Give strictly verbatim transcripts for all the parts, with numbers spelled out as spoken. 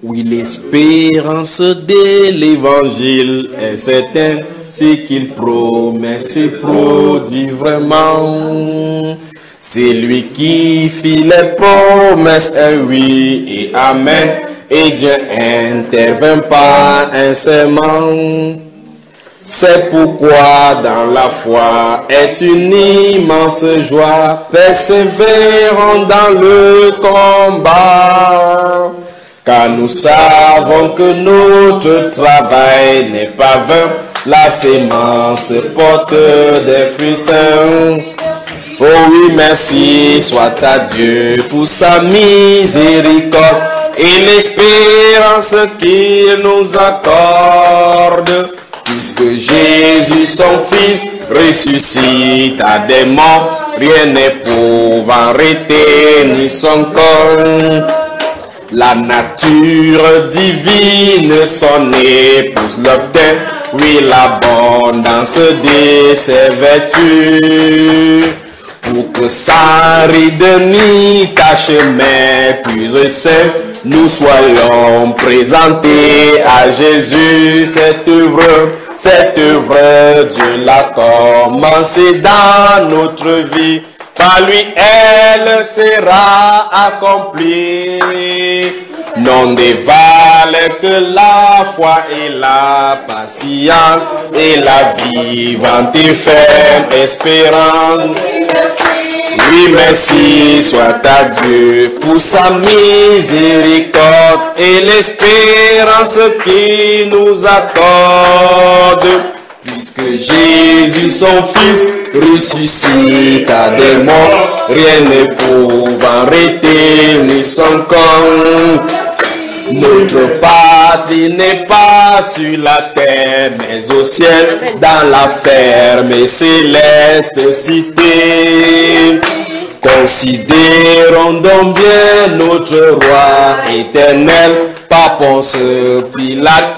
Oui, l'espérance de l'évangile est certaine, ce qu'il promet se produit vraiment. C'est lui qui fit les promesses, un oui et amen, et Dieu intervint par un serment. C'est pourquoi dans la foi est une immense joie, persévérant dans le combat. Car nous savons que notre travail n'est pas vain, la sémence porte des fruits sains. Oh oui, merci soit à Dieu pour sa miséricorde et l'espérance qu'il nous accorde. Puisque Jésus, son Fils, ressuscite à des morts, rien n'est pouvant arrêter ni son corps. La nature divine, son épouse l'obtint, oui, l'abondance de ses vertus. Pour que sa ride ni tache, mais plus saint, nous soyons présentés à Jésus. Cette œuvre, cette œuvre, Dieu l'a commencé dans notre vie. Par lui, elle sera accomplie. Non dévalent que la foi et la patience et la vivante et ferme espérance. Oui, merci soit à Dieu pour sa miséricorde et l'espérance qu'il nous accorde. Puisque Jésus, son Fils, ressuscite à des morts, rien ne pouvant arrêter ni son corps. Notre patrie n'est pas sur la terre, mais au ciel, dans la ferme et céleste cité. Considérons donc bien notre roi éternel, par Ponce Pilate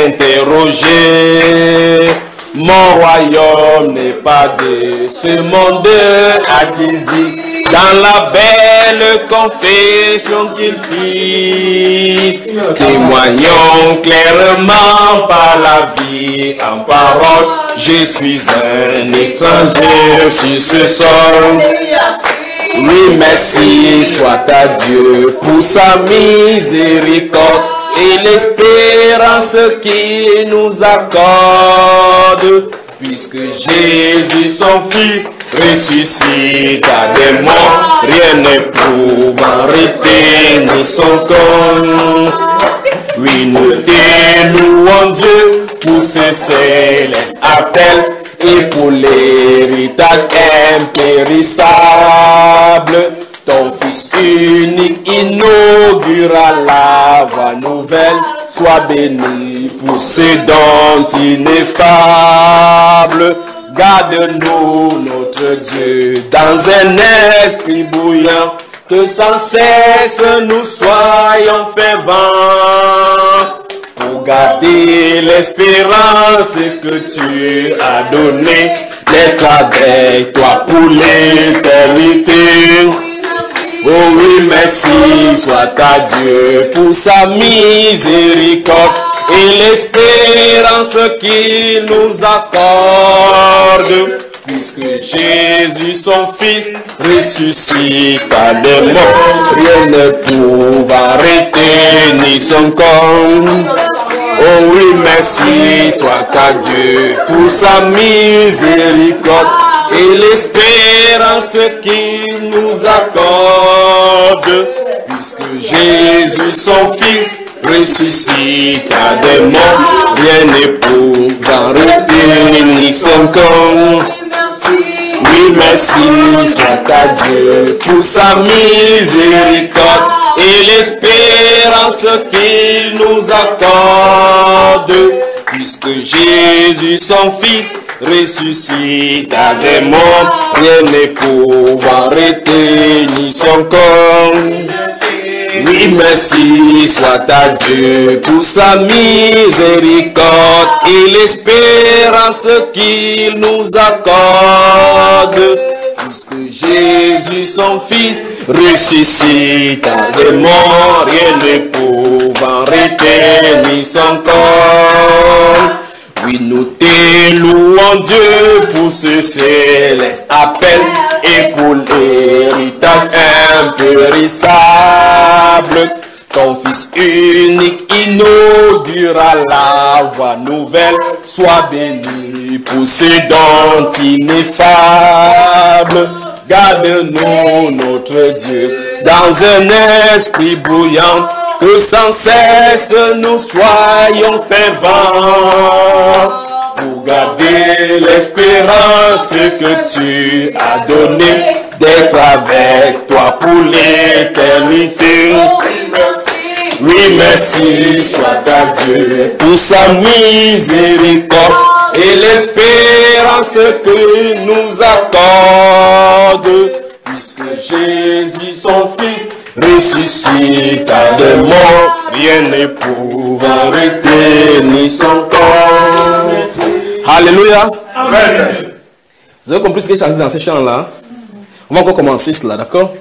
interrogé. Mon royaume n'est pas de ce monde, a-t-il dit, dans la belle confession qu'il fit. Témoignons clairement par la vie en parole, je suis un étranger sur ce sol. Oui, merci soit à Dieu pour sa miséricorde et l'espérance qu'il nous accorde. Puisque Jésus, son Fils, ressuscite à des morts, rien ne pouvant arrêter ni son corps. Oui, nous délouons Dieu pour ce céleste appel et pour l'héritage impérissable. Ton Fils unique inaugura la voie nouvelle. Sois béni pour ce don ineffable. Garde-nous, notre Dieu, dans un esprit bouillant, que sans cesse nous soyons fervents. Pour garder l'espérance que tu as donnée, d'être avec toi pour l'éternité. Oh oui, merci soit à Dieu pour sa miséricorde et l'espérance qu'il nous accorde. Puisque Jésus, son Fils, ressuscite à des morts, rien ne pouvant arrêter ni son corps. Oh oui, merci soit à Dieu pour sa miséricorde et l'espérance qu'il nous accorde. Puisque Jésus, son Fils, ressuscite à des morts, rien ne pouvant arrêter ni son corps. Oui, merci soit à Dieu pour sa miséricorde et l'espérance qu'il nous accorde. Puisque Jésus, son Fils, ressuscite à des morts, rien ne pouvant arrêter ni son corps. Oui, merci soit à Dieu pour sa miséricorde et l'espérance qu'il nous accorde. Puisque Jésus, son Fils, ressuscite à des morts, rien ne pouvant arrêter son corps. Oui, nous t'élouons Dieu pour ce céleste appel et pour l'héritage impérissable. Ton Fils unique inaugura la voie nouvelle. Sois béni pour ce don ineffable. Garde-nous, notre Dieu, dans un esprit bouillant, que sans cesse nous soyons fervents, pour garder l'espérance que tu as donnée, d'être avec toi pour l'éternité. Oui, merci soit à Dieu pour sa miséricorde et l'espérance que nous accorde, puisque Jésus, son Fils, ressuscita des morts, rien ne pouvant retenir son corps. Alléluia. Amen. Vous avez compris ce que j'ai chanté dans ces chants-là? On va encore commencer cela, d'accord?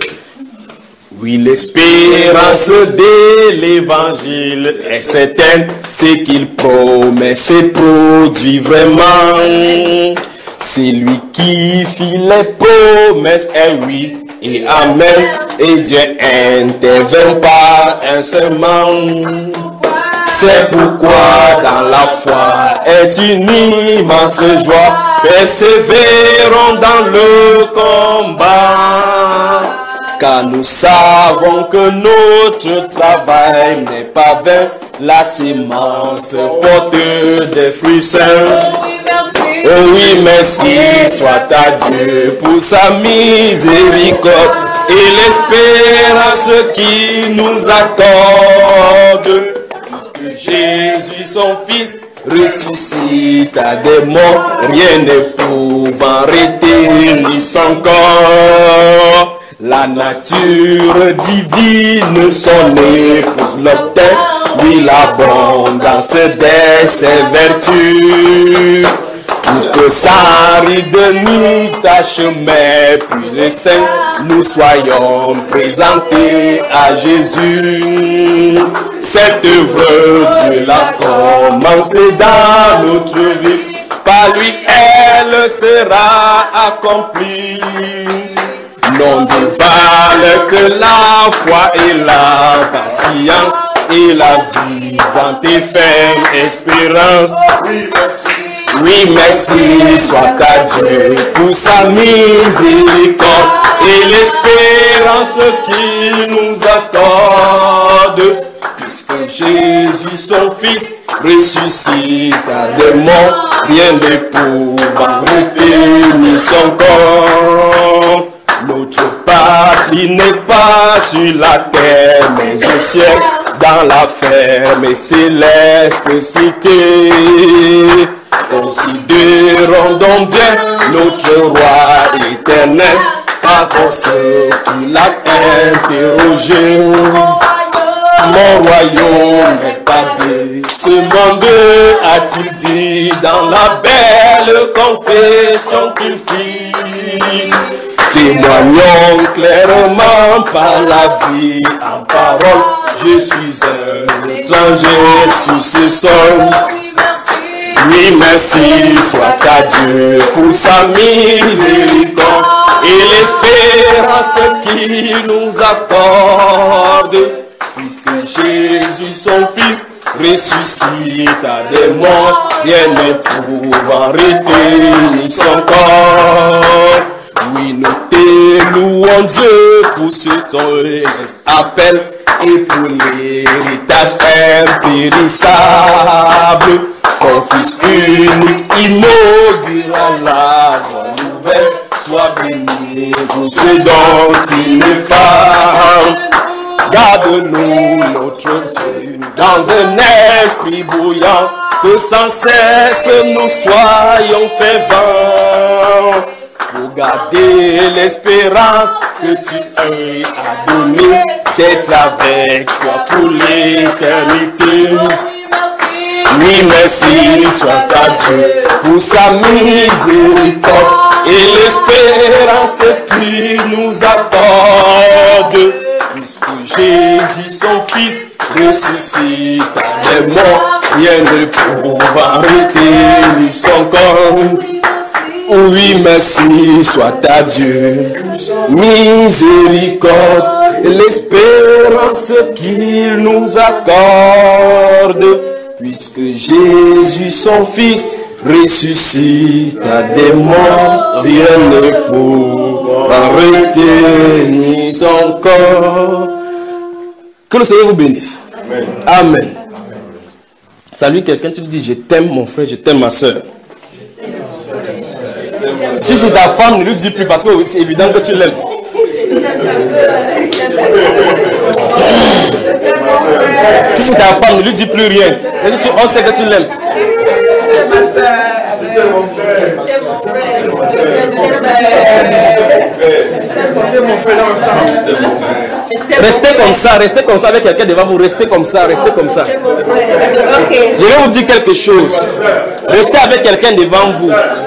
Oui, l'espérance de l'évangile est certaine, ce qu'il promet se produit vraiment. C'est lui qui fit les promesses, et oui, et amen, et Dieu intervient par un serment. C'est pourquoi dans la foi est une immense joie, persévérons dans le combat. Car nous savons que notre travail n'est pas vain, la sémence porte des fruits sains. Oh oui, merci soit à Dieu pour sa miséricorde et l'espérance qu'il nous accorde. Puisque Jésus, son Fils, ressuscite à des morts, rien ne pouvant retenir son corps. La nature divine, son épouse l'obtint, lui l'abondance de ses vertus. Pour que sa ride ni tache mais plus sainte, nous soyons présentés à Jésus. Cette œuvre, Dieu l'a commencé dans notre vie, par lui elle sera accomplie. Non de val que la foi et la patience et la vivante et ferme espérance. Oui, merci soit à Dieu pour sa miséricorde et l'espérance qu'il nous accorde. Puisque Jésus, son Fils, ressuscite à des morts, rien ne pouvant retenir son corps. Notre patrie n'est pas sur la terre, mais au ciel, dans la ferme et céleste cité. Considérons donc bien notre roi éternel, par ceux qui l'a interrogé. Mon royaume n'est pas de ce monde, a-t-il dit dans la belle confession qu'il fit. Témoignons clairement par la vie en parole, je suis un étranger sur ce sol. Oui, merci soit à Dieu pour sa miséricorde et l'espérance qu'il nous accorde. Puisque Jésus, son Fils, ressuscite à des morts, rien ne pouvant retenir son corps. Oui, nous t'élouons Dieu pour ce ton appel et pour l'héritage impérissable. Ton Fils unique inaugura la voie nouvelle. Sois béni pour ce dont il est femme. Garde-nous, notre Dieu, dans un esprit bouillant, que sans cesse nous soyons fervents, pour garder l'espérance que tu as donnée, d'être avec toi pour l'éternité. Oui, merci soit à Dieu pour sa miséricorde et l'espérance qu'il nous accorde. Puisque Jésus, son Fils, ressuscite des morts, rien ne pourra arrêter son corps. Oui, merci soit à Dieu, miséricorde, l'espérance qu'il nous accorde, puisque Jésus, son Fils, ressuscite des morts, rien ne pourra retenir son corps. Que le Seigneur vous bénisse. Amen. Amen. Salut quelqu'un, tu lui dis, je t'aime mon frère, je t'aime ma soeur. Si c'est ta femme, ne lui dis plus parce que c'est évident que tu l'aimes. Si c'est ta femme, ne lui dis plus rien. C'est-à-dire que on sait que tu l'aimes. Restez comme ça, restez comme ça avec quelqu'un devant vous, restez comme ça, restez comme ça. Je vais vous dire quelque chose. Restez avec quelqu'un devant vous.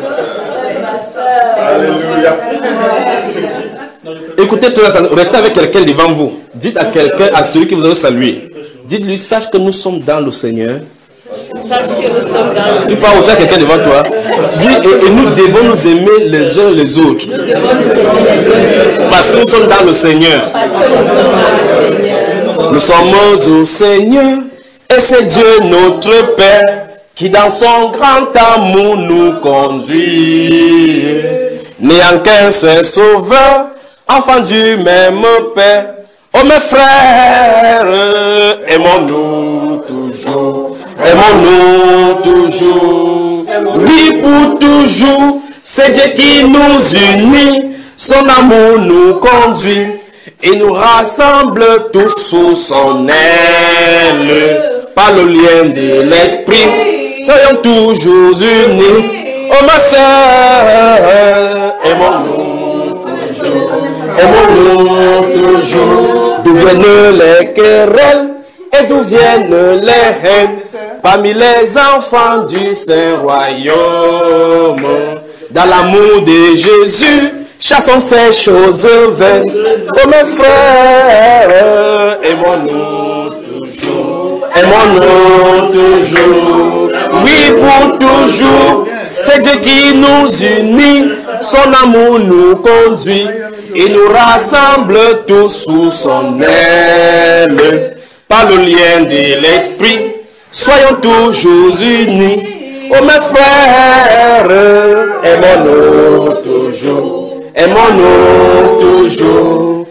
Alléluia. Écoutez, restez avec quelqu'un devant vous. Dites à quelqu'un, à celui que vous avez salué, dites-lui, sache que nous sommes dans le Seigneur. Tu parles au à quelqu'un devant toi. Dis, et, et nous devons nous aimer les uns les autres. Parce que nous sommes dans le Seigneur. Nous sommes au Seigneur. Et c'est Dieu notre Père qui dans son grand amour nous conduit. N'ayant qu'un seul sauveur, enfant du même Père. Oh mes frères, aimons-nous toujours. Aimons-nous toujours, oui pour toujours, c'est Dieu qui nous unit, son amour nous conduit, et nous rassemble tous sous son aile, par le lien de l'esprit, soyons toujours unis, oh ma sœur, aimons-nous toujours, aimons-nous toujours, d'où viennent les querelles, et d'où viennent les haines, parmi les enfants du Saint-Royaume. Dans l'amour de Jésus, chassons ces choses vaines. Oh mes frères, aimons-nous toujours, aimons-nous toujours, oui pour toujours, c'est Dieu qui nous unit, son amour nous conduit, et nous rassemble tous sous son aile. Par le lien de l'esprit, soyons toujours unis. Oh mes frères, aimons-nous toujours, aimons-nous toujours.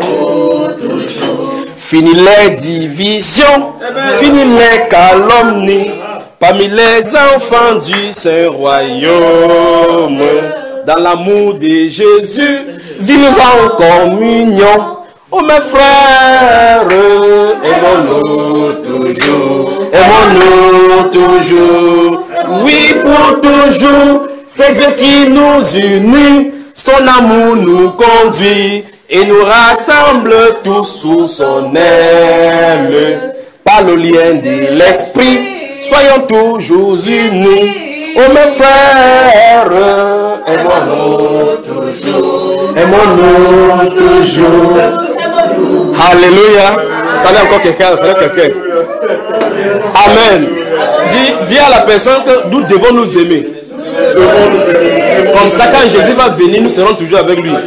Fini les divisions, fini les calomnies, parmi les enfants du Saint-Royaume. Dans l'amour de Jésus, vivons en communion. Oh mes frères, aimons-nous toujours, aimons-nous toujours, oui pour toujours, c'est Dieu qui nous unit, son amour nous conduit, et nous rassemble tous sous son aile, par le lien de l'esprit, soyons toujours unis, oh mes frères, aimons-nous toujours, aimons-nous toujours. Alléluia. Salut encore quelqu'un, salut quelqu'un. Amen. Dis, dis à la personne que nous devons nous aimer. Comme ça, quand Jésus va venir, nous serons toujours avec lui.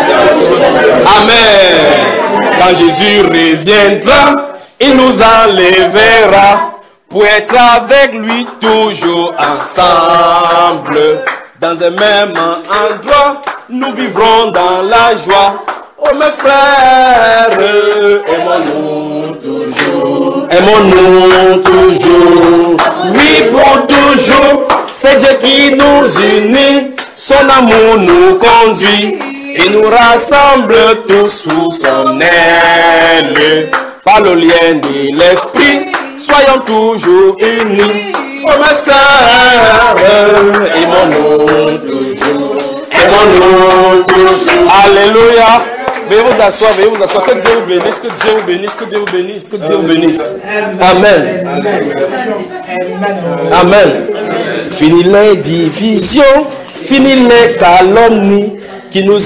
Amen. Quand Jésus reviendra, il nous enlèvera pour être avec lui toujours ensemble. Dans un même endroit, nous vivrons dans la joie. Oh mes frères, aimons-nous toujours, aimons-nous toujours, oui pour toujours, c'est Dieu qui nous unit, son amour nous conduit, et nous rassemble tous sous son aile, par le lien de l'esprit, soyons toujours unis, oh mes sœurs, aimons-nous toujours, aimons-nous toujours, alléluia. Veuillez vous asseoir, veuillez vous asseoir. Que Dieu vous bénisse, que Dieu vous bénisse, que Dieu vous bénisse, que Dieu vous bénisse. Amen. Amen. Fini les divisions, fini les calomnies qui nous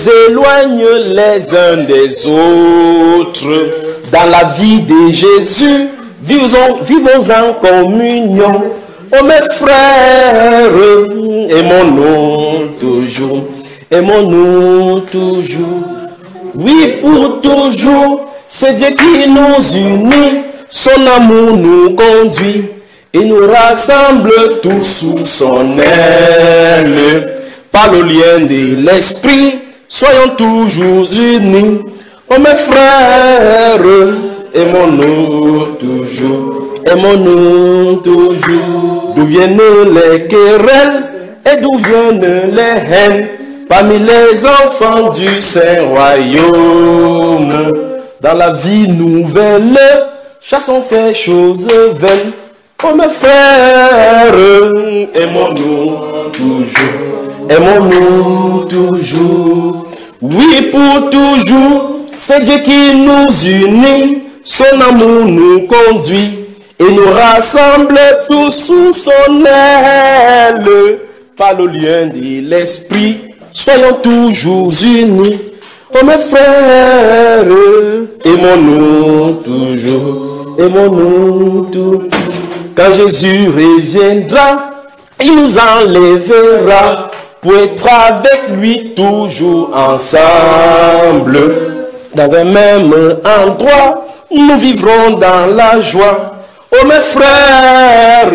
éloignent les uns des autres. Dans la vie de Jésus, Vivons, vivons en communion. Oh mes frères, aimons-nous toujours. Aimons-nous toujours. Oui, pour toujours. C'est Dieu qui nous unit. Son amour nous conduit. Et nous rassemble tous sous son aile. Par le lien de l'esprit, soyons toujours unis. Oh mes frères, aimons-nous toujours. Aimons-nous toujours. D'où viennent les querelles et d'où viennent les haines parmi les enfants du Saint-Royaume. Dans la vie nouvelle, chassons ces choses vaines. Oh mes frères, aimons-nous toujours. Aimons-nous toujours. Oui, pour toujours. C'est Dieu qui nous unit. Son amour nous conduit. Et nous rassemble tous sous son aile. Par le lien de l'esprit, soyons toujours unis. Oh mes frères, aimons-nous toujours. Aimons-nous toujours. Quand Jésus reviendra, il nous enlèvera pour être avec lui toujours ensemble. Dans un même endroit, nous vivrons dans la joie. Oh mes frères,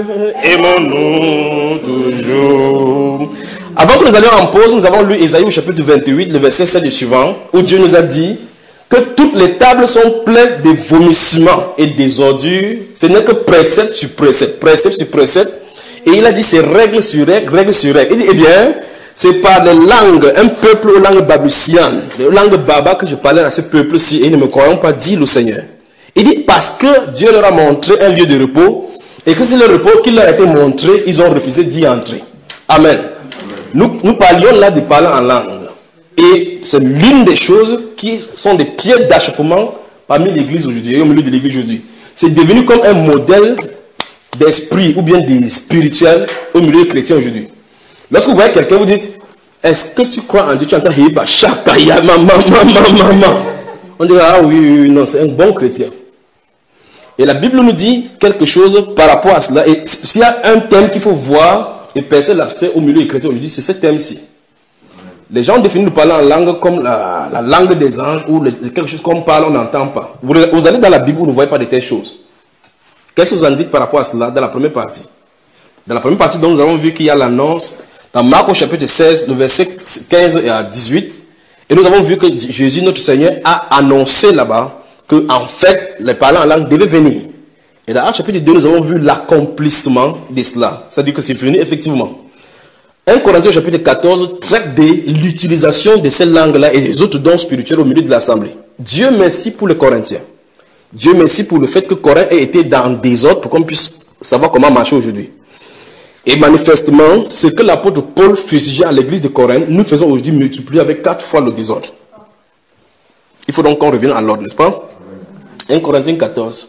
aimons-nous toujours. Avant que nous allions en pause, nous avons lu Ésaïe au chapitre vingt-huit, le verset sept et suivant, où Dieu nous a dit que toutes les tables sont pleines de vomissements et des ordures. Ce n'est que précepte sur précepte, précepte sur précepte. Et il a dit c'est règle sur règle, règle sur règle. Il dit, eh bien, c'est par les langues, un peuple aux langues babyloniennes, les langues baba que je parlais à ce peuple-ci, et ils ne me croyons pas, dit le Seigneur. Il dit parce que Dieu leur a montré un lieu de repos, et que c'est le repos qui leur a été montré, ils ont refusé d'y entrer. Amen. Amen. Nous, nous parlions là de parler en langue. Et c'est l'une des choses qui sont des pierres d'achoppement parmi l'église aujourd'hui, et au milieu de l'église aujourd'hui. C'est devenu comme un modèle d'esprit ou bien de spirituel au milieu des chrétiens aujourd'hui. Lorsque vous voyez quelqu'un, vous dites, est-ce que tu crois en Dieu? Tu entends Hiba, Shakaya, maman, maman, maman. On dit, ah oui, oui, non, c'est un bon chrétien. Et la Bible nous dit quelque chose par rapport à cela. Et s'il y a un thème qu'il faut voir et percer l'abcès au milieu des chrétiens aujourd'hui, c'est ce thème-ci. Les gens définissent nous parler en langue comme la, la langue des anges ou le, quelque chose qu'on parle, on n'entend pas. Vous, vous allez dans la Bible, vous ne voyez pas de telles choses. Qu'est-ce que vous en dites par rapport à cela dans la première partie? Dans la première partie, donc, nous avons vu qu'il y a l'annonce dans Marc au chapitre seize, le verset quinze et à dix-huit. Et nous avons vu que Jésus, notre Seigneur, a annoncé là-bas que, en fait, les parlants en langue devaient venir. Et dans Actes chapitre deux, nous avons vu l'accomplissement de cela. C'est-à-dire que c'est venu effectivement. un Corinthiens chapitre quatorze traite de l'utilisation de ces langues-là et des autres dons spirituels au milieu de l'assemblée. Dieu merci pour les Corinthiens. Dieu merci pour le fait que Corinthe ait été dans le désordre pour qu'on puisse savoir comment marcher aujourd'hui. Et manifestement, ce que l'apôtre Paul fustigeait à l'église de Corinthe, nous faisons aujourd'hui multiplier avec quatre fois le désordre. Il faut donc qu'on revienne à l'ordre, n'est-ce pas? un Corinthiens quatorze.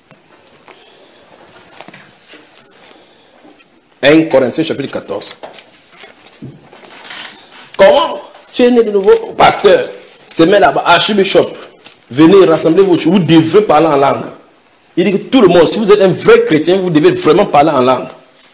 un Corinthiens chapitre quatorze. Comment? Tu es né de nouveau, pasteur. C'est même là-bas, archbishop. Venez rassembler vos choses. Vous devez parler en langue. Il dit que tout le monde, si vous êtes un vrai chrétien, vous devez vraiment parler en langue.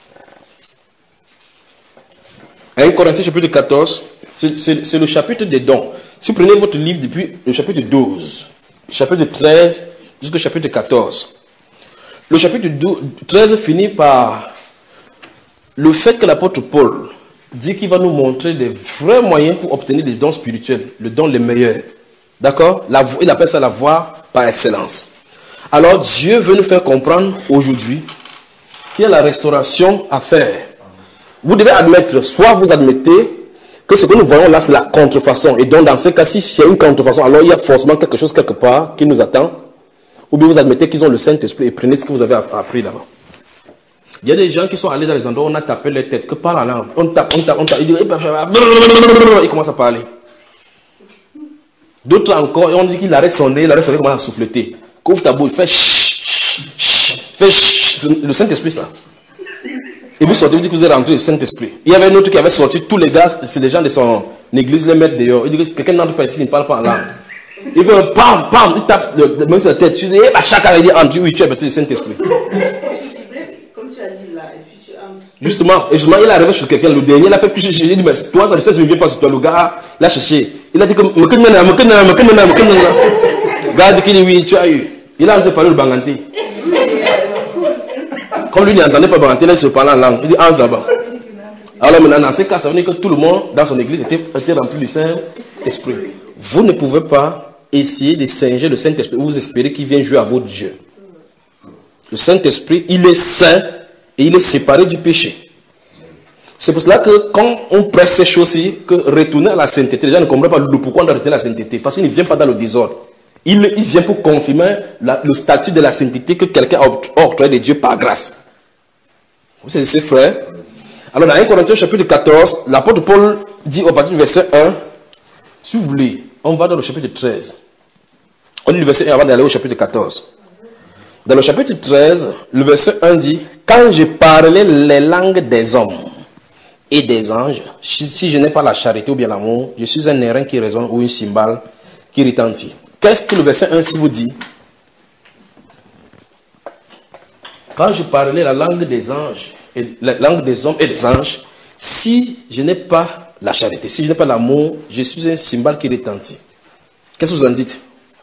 un Corinthiens chapitre quatorze, c'est le chapitre des dons. Si vous prenez votre livre depuis le chapitre douze, chapitre treize jusqu'au chapitre quatorze, le chapitre treize finit par le fait que l'apôtre Paul dit qu'il va nous montrer les vrais moyens pour obtenir des dons spirituels, le don les meilleurs. D'accord? Il appelle ça la voie par excellence. Alors Dieu veut nous faire comprendre aujourd'hui qu'il y a la restauration à faire. Vous devez admettre, soit vous admettez que ce que nous voyons là, c'est la contrefaçon. Et donc, dans ce cas, si il y a une contrefaçon, alors il y a forcément quelque chose quelque part qui nous attend. Ou bien vous admettez qu'ils ont le Saint-Esprit et prenez ce que vous avez appris là-bas. Il y a des gens qui sont allés dans les endroits où on a tapé leur tête, que parle en langue. On tape, on tape, on tape. Ils, ils commencent à parler. D'autres encore, on dit qu'il arrête son nez, il arrête son nez, il commence à souffleter. Couvre ta bouche, fais chut, chut, fais chut. Le Saint-Esprit, ça. Et vous sortez, vous dites que vous êtes rentré au Saint-Esprit. Il y avait un autre qui avait sorti, tous les gars, c'est les gens de son église, les mettre dehors. Il dit que quelqu'un n'entre pas ici, il ne parle pas en langue. Il veut un pam, pam, il tape le, le, même sur la tête. Tu dis, eh, bah, chacun, il dit, entre, oui, tu es baptisé du Saint-Esprit. Comme tu as dit là, et puis tu entres. Justement, et justement, il est arrivé sur quelqu'un, le dernier, il a fait plus chercher. J'ai dit, mais toi, ça ne vient pas sur toi. Le gars, il a cherché. Il a dit, que, me connais, me connais, me connais, me connais. Le gars a dit qu'il dit, oui, tu as eu. Il a parlé le banganté. Comme lui n'entendait pas banganté, il se parlait en langue. Il dit, entre là-bas. Alors maintenant, dans ces cas, ça veut dire que tout le monde dans son église était, était rempli du Saint-Esprit. Vous ne pouvez pas essayer de singer le Saint-Esprit. Vous espérez qu'il vienne jouer à votre Dieu. Le Saint-Esprit, il est saint et il est séparé du péché. C'est pour cela que quand on presse ces choses-ci, que retourner à la sainteté, les gens ne comprennent pas le pourquoi on doit retourner à la sainteté. Parce qu'il ne vient pas dans le désordre. Il, il vient pour confirmer la, le statut de la sainteté que quelqu'un a octroyé de Dieu par grâce. Vous savez, c'est frère. Alors, dans un Corinthiens chapitre quatorze, l'apôtre Paul dit au partir du verset un, si vous voulez, on va dans le chapitre treize. On lit le verset un avant d'aller au chapitre quatorze. Dans le chapitre treize, le verset un dit, quand je parlais les langues des hommes et des anges, si je n'ai pas la charité ou bien l'amour, je suis un airain qui résonne ou une cymbale qui retentit. Qu'est-ce que le verset un vous dit? Quand je parlais la langue des anges, et la langue des hommes et des anges, si je n'ai pas la charité, si je n'ai pas l'amour, je suis un cymbale qui retentit. Qu'est-ce que vous en dites?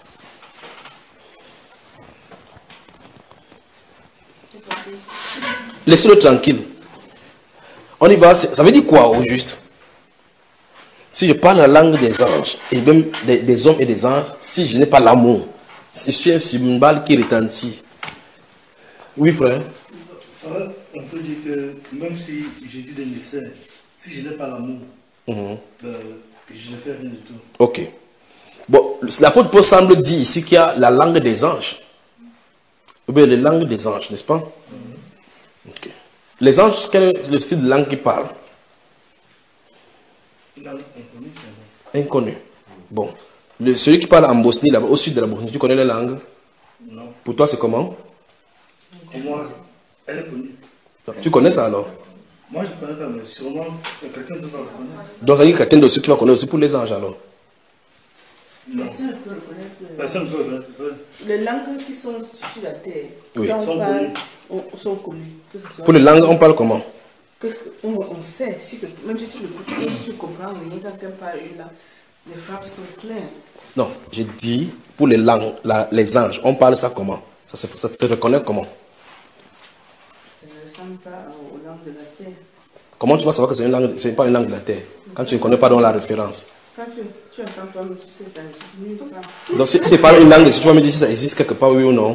Laissez-le tranquille. On y va. Ça veut dire quoi au juste? Si je parle la langue des anges, et même des, des hommes et des anges, si je n'ai pas l'amour, je suis un cymbale qui retentit. Oui, frère. Ça va, on peut dire que même si j'ai dit des mystères, si je n'ai pas l'amour, mm-hmm. ben, je ne fais rien du tout. Ok. Bon, l'apôtre Paul semble dire ici qu'il y a la langue des anges. Ou bien les langues des anges, n'est-ce pas? Mm-hmm. Ok. Les anges, quel est le style de langue qu'ils parlent? Une langue inconnue, c'est bon. Inconnu. Bon. Le, celui qui parle en Bosnie, là, au sud de la Bosnie, tu connais les langues? Non. Pour toi, c'est comment? Pour moi, elle est connue. Tu connais ça alors? Moi, je ne connais pas, mais sûrement quelqu'un d'autre va le connaître. Donc, ça veut dire quelqu'un d'autre qui va connaître aussi pour les anges alors? Non. Personne ne peut le connaître. Personne ne peut le connaître. Les langues qui sont sur la terre, oui. quand on sont, parle, connues. On, sont connues. Pour les langues, on parle comment? Que, on, on sait, si que, même si tu ne tu comprends rien, quand quelqu'un parle une langue, les phrases sont claires. Non, j'ai dit pour les langues, la, les anges, on parle ça comment? Ça se, ça se reconnaît comment? Ça ne ressemble pas aux langues de la terre. Comment tu vas savoir que c'est une langue, c'est pas une langue de la terre quand tu ne connais pas dans la référence? Quand tu, tu entends toi, tu sais, ça existe nulle part. Donc si c'est pas une langue, si tu vas me dire si ça existe quelque part, oui ou non?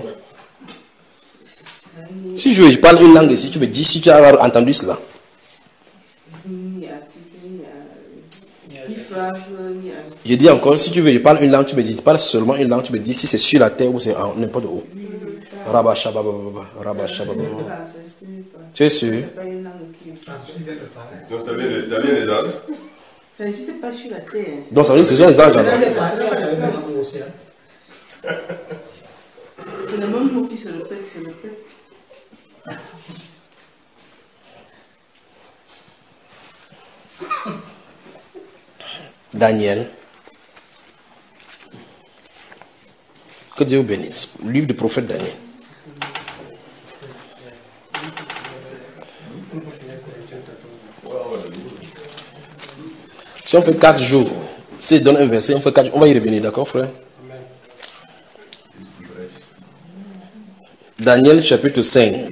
Si je, je parle une langue ici, tu me dis si tu as entendu cela. Ni article, ni, ni phrase, ni article. Je dis encore, si tu veux, je parle une langue, tu me dis, pas seulement une langue, tu me dis si c'est sur la terre ou c'est n'importe où. Rabba shababa, rabba shababa. Tu es sûr? Donc tu as bien les anges? Ça n'existe pas sur la terre. Donc ça veut dire que ce sont les anges alors. C'est le même mot qui se répète, se répète. Daniel. Que Dieu vous bénisse. Livre du prophète Daniel. Si on fait quatre jours, si on donne un verset, on fait quatre jours, on va y revenir, d'accord, frère? Daniel chapitre cinq.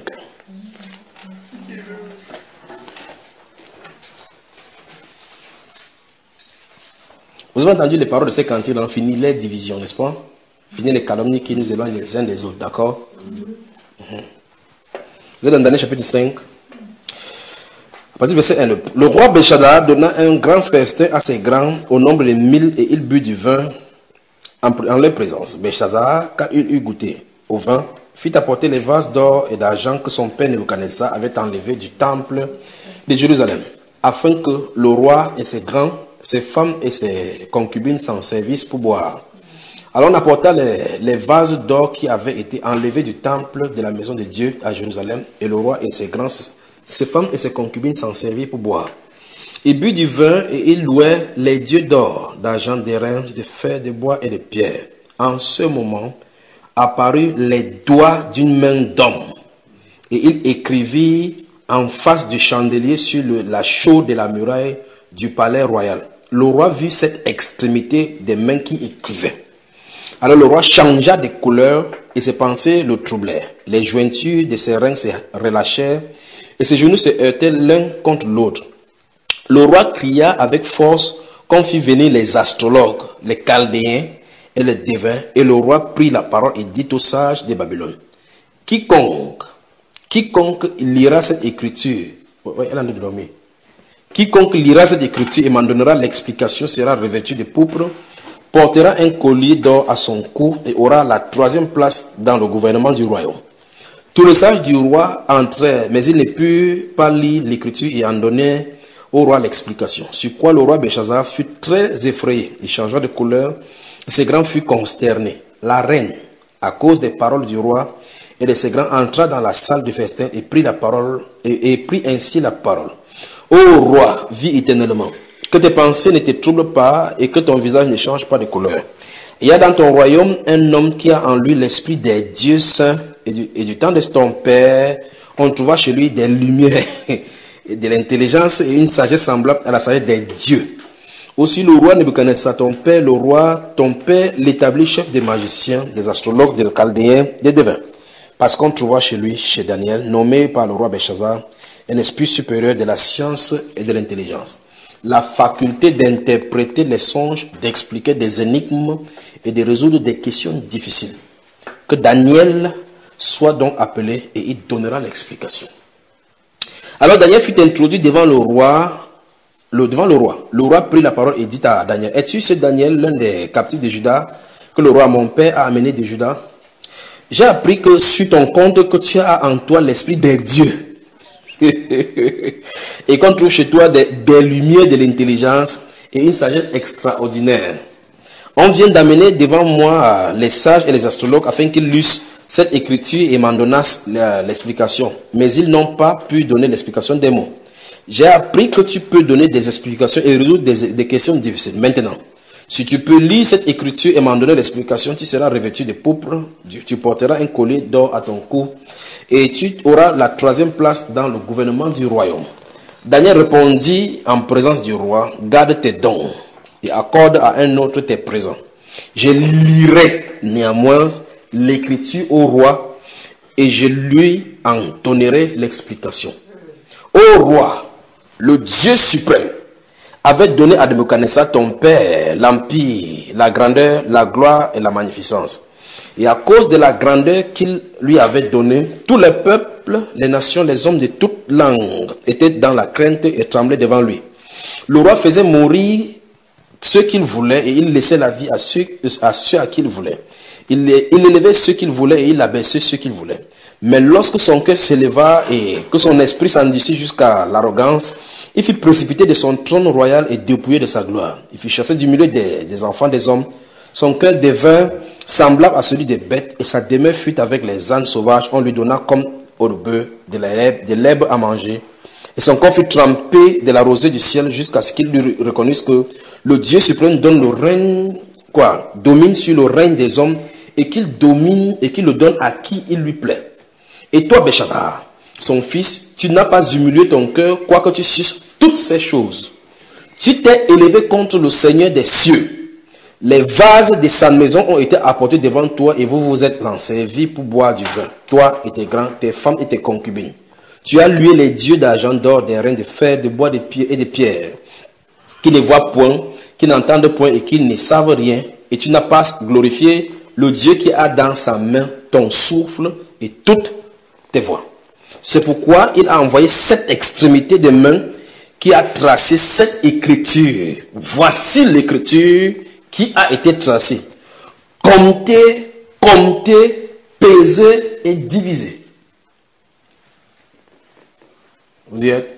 Vous avez entendu les paroles de ces cantiques, donc fini les divisions, n'est-ce pas? Fini les calomnies qui nous éloignent les uns des autres, d'accord? Mm-hmm. Vous êtes dans Daniel chapitre cinq. À partir du verset un, le, le roi Belshazzar donna un grand festin à ses grands au nombre de mille et il but du vin en, en leur présence. Belshazzar, quand il eut goûté au vin, fit apporter les vases d'or et d'argent que son père Nebuchadnezzar avait enlevés du temple de Jérusalem, afin que le roi et ses grands, ses femmes et ses concubines s'en servissent pour boire. Alors on apporta les, les vases d'or qui avaient été enlevés du temple de la maison de Dieu à Jérusalem, et le roi et ses grands, ses femmes et ses concubines s'en servirent pour boire. Il but du vin et il louait les dieux d'or, d'argent, d'airain, de fer, de bois et de pierre. En ce moment, apparurent les doigts d'une main d'homme. Et il écrivit en face du chandelier sur le, la chaude de la muraille du palais royal. Le roi vit cette extrémité des mains qui écrivaient. Alors le roi changea de couleur et ses pensées le troublèrent. Les jointures de ses reins se relâchèrent et ses genoux se heurtaient l'un contre l'autre. Le roi cria avec force qu'on fit venir les astrologues, les chaldéens et les devins. Et le roi prit la parole et dit aux sages de Babylone, quiconque, quiconque lira cette écriture, ouais, elle a dormi. Quiconque lira cette écriture et m'en donnera l'explication sera revêtu de pourpre, portera un collier d'or à son cou et aura la troisième place dans le gouvernement du royaume. Tous les sages du roi entrèrent, mais ils ne purent pas lire l'écriture et en donner au roi l'explication. Sur quoi le roi Belshazzar fut très effrayé. Il changea de couleur et ses grands furent consternés. La reine, à cause des paroles du roi et de ses grands, entra dans la salle du festin et prit la parole et, et prit ainsi la parole. Ô roi, vis éternellement, que tes pensées ne te troublent pas et que ton visage ne change pas de couleur. Il y a dans ton royaume un homme qui a en lui l'esprit des dieux saints et du, et du temps de ton père, on trouva chez lui des lumières et de l'intelligence et une sagesse semblable à la sagesse des dieux. Aussi le roi Nebuchadnezzar, ton père, le roi, ton père, l'établit chef des magiciens, des astrologues, des chaldéens, des devins. Parce qu'on trouva chez lui, chez Daniel, nommé par le roi Belshazzar, un esprit supérieur de la science et de l'intelligence. La faculté d'interpréter les songes, d'expliquer des énigmes et de résoudre des questions difficiles. Que Daniel soit donc appelé et il donnera l'explication. Alors Daniel fut introduit devant le roi, le, devant le roi. Le roi prit la parole et dit à Daniel, es-tu ce Daniel, l'un des captifs de Juda, que le roi mon père a amené de Juda? J'ai appris que sur ton compte que tu as en toi l'esprit des dieux. Et qu'on trouve chez toi des, des lumières de l'intelligence et une sagesse extraordinaire. On vient d'amener devant moi les sages et les astrologues afin qu'ils lussent cette écriture et m'en donnassent l'explication. Mais ils n'ont pas pu donner l'explication des mots. J'ai appris que tu peux donner des explications et résoudre des, des questions difficiles. Maintenant, si tu peux lire cette écriture et m'en donner l'explication, tu seras revêtu de pourpre, tu porteras un collier d'or à ton cou et tu auras la troisième place dans le gouvernement du royaume. Daniel répondit en présence du roi, garde tes dons et accorde à un autre tes présents. Je lirai néanmoins l'écriture au roi et je lui en donnerai l'explication. Ô roi, le Dieu suprême avait donné à Nebuchadnezzar ton père l'empire, la grandeur, la gloire et la magnificence. Et à cause de la grandeur qu'il lui avait donnée, tous les peuples, les nations, les hommes de toutes langues étaient dans la crainte et tremblaient devant lui. Le roi faisait mourir ceux qu'il voulait et il laissait la vie à ceux à, ceux à qui il voulait. Il, il élevait ceux qu'il voulait et il abaissait ceux qu'il voulait. Mais lorsque son cœur s'éleva et que son esprit s'endurcit jusqu'à l'arrogance, il fut précipité de son trône royal et dépouillé de sa gloire. Il fut chassé du milieu des, des enfants des hommes. Son cœur devint semblable à celui des bêtes et sa demeure fut avec les ânes sauvages. On lui donna comme au bœuf de l'herbe à manger. Et son corps fut trempé de la rosée du ciel jusqu'à ce qu'il lui reconnaisse que le Dieu suprême donne le règne, quoi, domine sur le règne des hommes et qu'il domine et qu'il le donne à qui il lui plaît. Et toi, Belshazzar, son fils, tu n'as pas humilié ton cœur, quoique tu susses toutes ces choses. Tu t'es élevé contre le Seigneur des cieux. Les vases de sa maison ont été apportés devant toi et vous vous êtes en servi pour boire du vin. Toi et tes grands, tes femmes et tes concubines. Tu as loué les dieux d'argent, d'or, d'airain, de fer, de bois, de pierre et de pierre, qui ne voient point, qui n'entendent point et qui ne savent rien. Et tu n'as pas glorifié le Dieu qui a dans sa main ton souffle et toutes tes voix. C'est pourquoi il a envoyé cette extrémité des mains qui a tracé cette écriture. Voici l'écriture qui a été tracée. Comptez, comptez, pesez et divisez. Vous y êtes?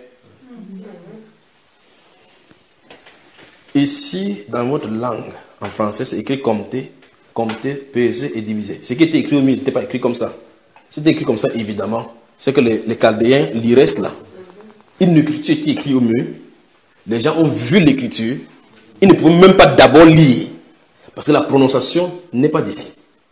Ici, dans votre langue, en français, c'est écrit compter, compter, peser et diviser. Ce qui était écrit au milieu n'était pas écrit comme ça. C'était écrit comme ça, évidemment. C'est que les, les Chaldéens liraient cela. Une écriture qui est écrite au milieu, Les gens ont vu l'écriture. Ils ne pouvaient même pas d'abord lire. Parce que la prononciation n'est pas d'ici.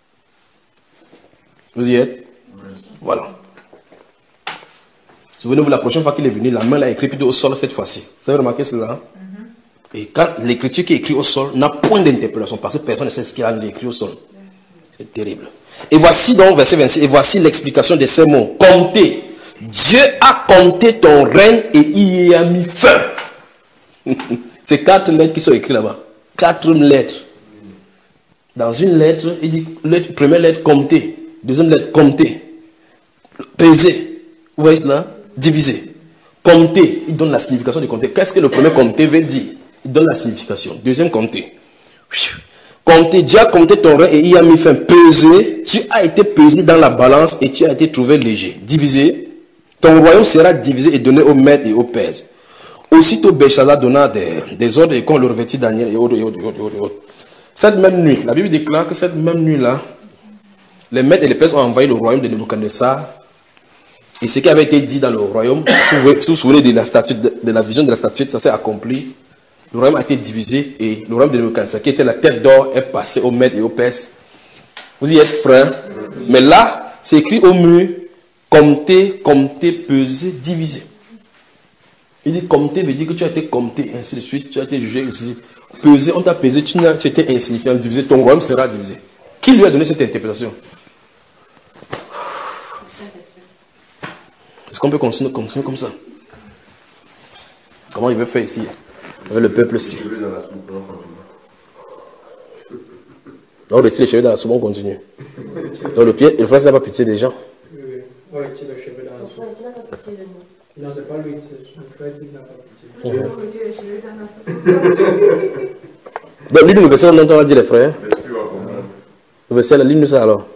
Vous y êtes? Voilà. Souvenez-vous, la prochaine fois qu'il est venu, la main l'a écrit plutôt au sol cette fois-ci. Vous avez remarqué cela? Mm-hmm. Et quand l'écriture qui est écrite au sol n'a point d'interpellation, parce que personne ne sait ce qu'il a écrit au sol. C'est terrible. Et voici donc, verset vingt-six, et voici l'explication de ces mots. Comptez. Dieu a compté ton règne et il y a mis fin. C'est quatre lettres qui sont écrites là-bas. Quatre lettres. Dans une lettre, il dit, lettre, première lettre, compter. Deuxième lettre, compter. Peser. Vous voyez cela? Diviser. Compter. Il donne la signification de compter. Qu'est-ce que le premier compter veut dire? Il donne la signification. Deuxième compter. Compter. Dieu a compté ton règne et il a mis fin. Peser. Tu as été pesé dans la balance et tu as été trouvé léger. Diviser. Ton royaume sera divisé et donné aux maîtres et aux pères. Aussitôt Belshazzar donna des, des ordres et qu'on le revêtit Daniel et autres, et autres, et autres, et autres. Cette même nuit, la Bible déclare que cette même nuit-là, les maîtres et les pères ont envahi le royaume de Nebuchadnezzar. Et ce qui avait été dit dans le royaume, si vous vous souvenez de la statue, de, de la vision de la statue, ça s'est accompli. Le royaume a été divisé et le royaume de Nebuchadnezzar, qui était la tête d'or, est passé aux maîtres et aux pères. Vous y êtes, frère? Mais là, c'est écrit au mur, compter, compter, peser, diviser. Il dit compter veut dire que tu as été compté, ainsi de suite, tu as été jugé ici. Peser, on t'a pesé, tu, tu étais insignifiant, divisé, ton royaume sera divisé. Qui lui a donné cette interprétation? Est-ce qu'on peut continuer, continuer comme ça? Comment il veut faire ici? Avec le peuple ici. On retire les cheveux dans la soupe, on continue. Donc le pied, le frère n'a pas pitié des gens. Oui, oui. On retire les cheveux dans la soupe. Non, c'est pas lui, c'est le frère qui n'a pas pitié. Donc l'une du verset, on entend dire les frères. Le verset, la ligne de ça alors.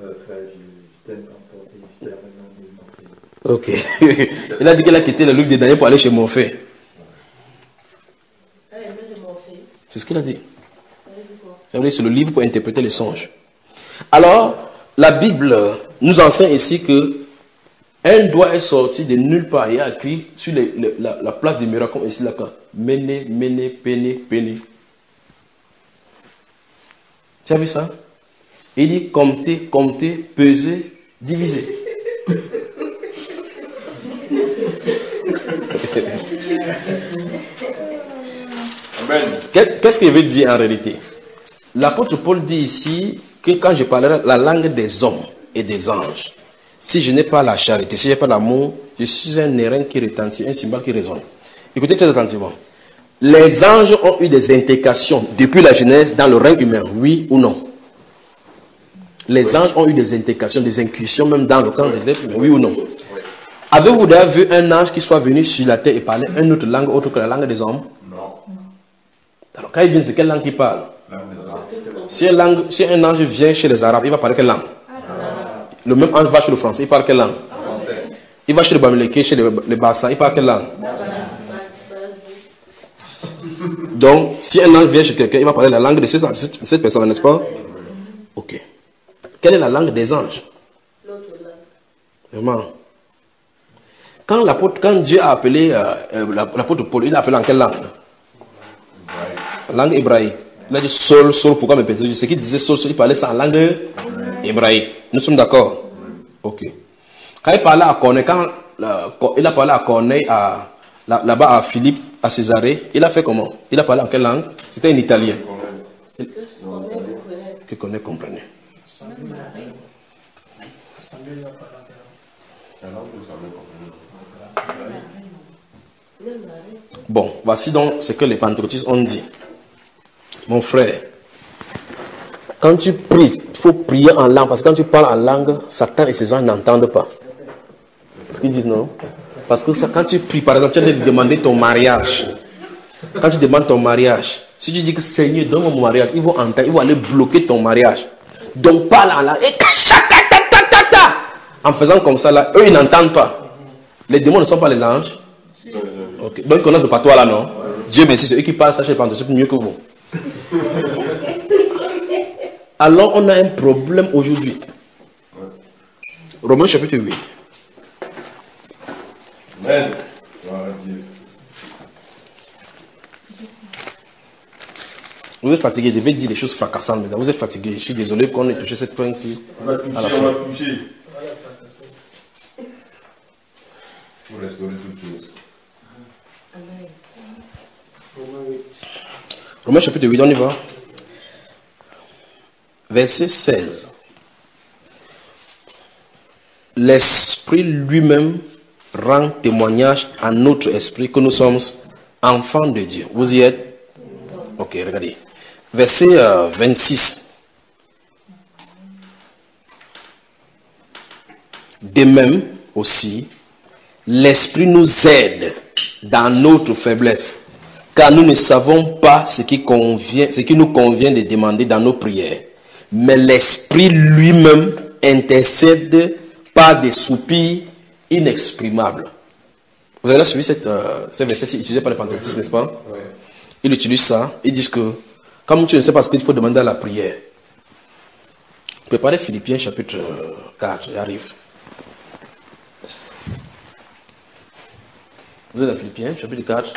Ok. Il a dit qu'il a quitté le livre de Daniel pour aller chez Morphée. C'est ce qu'il a dit. C'est vrai, c'est le livre pour interpréter les songes. Alors, la Bible nous enseigne ici que un doigt est sorti de nulle part et a écrit sur les, les, la, la place des miracles comme ici là. Méné, méné, péné, péné. Tu as vu ça? Il dit compter, compter, peser, diviser. Qu'est-ce qu'il veut dire en réalité? L'apôtre Paul dit ici que quand je parlerai la langue des hommes et des anges, si je n'ai pas la charité, si je n'ai pas l'amour, je suis un airain qui retentit, un cymbale qui résonne. Écoutez très attentivement. Les anges ont eu des indications depuis la Genèse dans le règne humain, oui ou non? Les anges ont eu des indications, des intuitions même dans le camp des êtres humains, oui ou non? Avez-vous déjà vu un ange qui soit venu sur la terre et parler une autre langue autre que la langue des hommes? Non. Alors quand il vient, c'est quelle langue il parle? Si un, langue, si un ange vient chez les Arabes, il va parler quelle langue? Le même ange va chez le Français, il parle quelle langue? Il va chez les Bamileke, chez les, les Bassans, il parle quelle langue? Donc, si un ange vient chez quelqu'un, il va parler la langue de cette, cette personne, n'est-ce pas? Ok. Quelle est la langue des anges? Vraiment. Quand, l'apôtre, quand Dieu a appelé euh, l'apôtre Paul, il l'a appelé en quelle langue? La langue hébraïque. Il a dit Saul, Saul, pourquoi me pétez? Ce qu'il disait Saul, Saul, il parlait ça en langue hébraïque. Nous sommes d'accord? Ok. Quand il parlait à Corneille, quand la, il a parlé à Corneille, à, là, là-bas à Philippe, à Césarée, il a fait comment? Il a parlé en quelle langue? C'était en italien. C'est... Que Corneille comprenait. Bon, voici donc ce que les pentecôtistes ont dit. Mon frère, quand tu pries, il faut prier en langue, parce que quand tu parles en langue, Satan et ses anges n'entendent pas. C'est ce qu'ils disent, non? Parce que ça, quand tu pries, par exemple, tu as demandé ton mariage. Quand tu demandes ton mariage, si tu dis que Seigneur, donne-moi mon mariage, ils vont entendre, ils vont aller bloquer ton mariage. Donc parle en langue. En faisant comme ça, là, eux, ils n'entendent pas. Les démons ne sont pas les anges. Okay. Donc ils connaissent le patois là, non? Dieu merci, c'est eux qui parlent ça chez les pentecôtistes mieux que vous. Alors on a un problème aujourd'hui. Romains chapitre huit. Amen. Vous êtes fatigué, vous devez dire des choses fracassantes maintenant. Vous êtes fatigué, je suis désolé qu'on ait touché cette pointe-ci. On va toucher, à la on fin. va toucher. Pour restaurer toutes choses. Romains chapitre huit, on y va. Verset seize. L'Esprit lui-même rend témoignage à notre esprit que nous sommes enfants de Dieu. Vous y êtes? Ok, regardez. Verset euh, vingt-six. De même aussi, l'Esprit nous aide dans notre faiblesse, car nous ne savons pas ce qui convient, ce qui nous convient de demander dans nos prières. Mais l'Esprit lui-même intercède par des soupirs inexprimables. Vous avez là suivi cette, euh, ce verset utilisé par les pentecôtistes, n'est-ce pas? Oui. Ils utilisent ça. Ils disent que, comme tu ne sais pas ce qu'il faut demander à la prière, préparez Philippiens chapitre quatre, j'arrive. Vous êtes dans Philippiens chapitre quatre.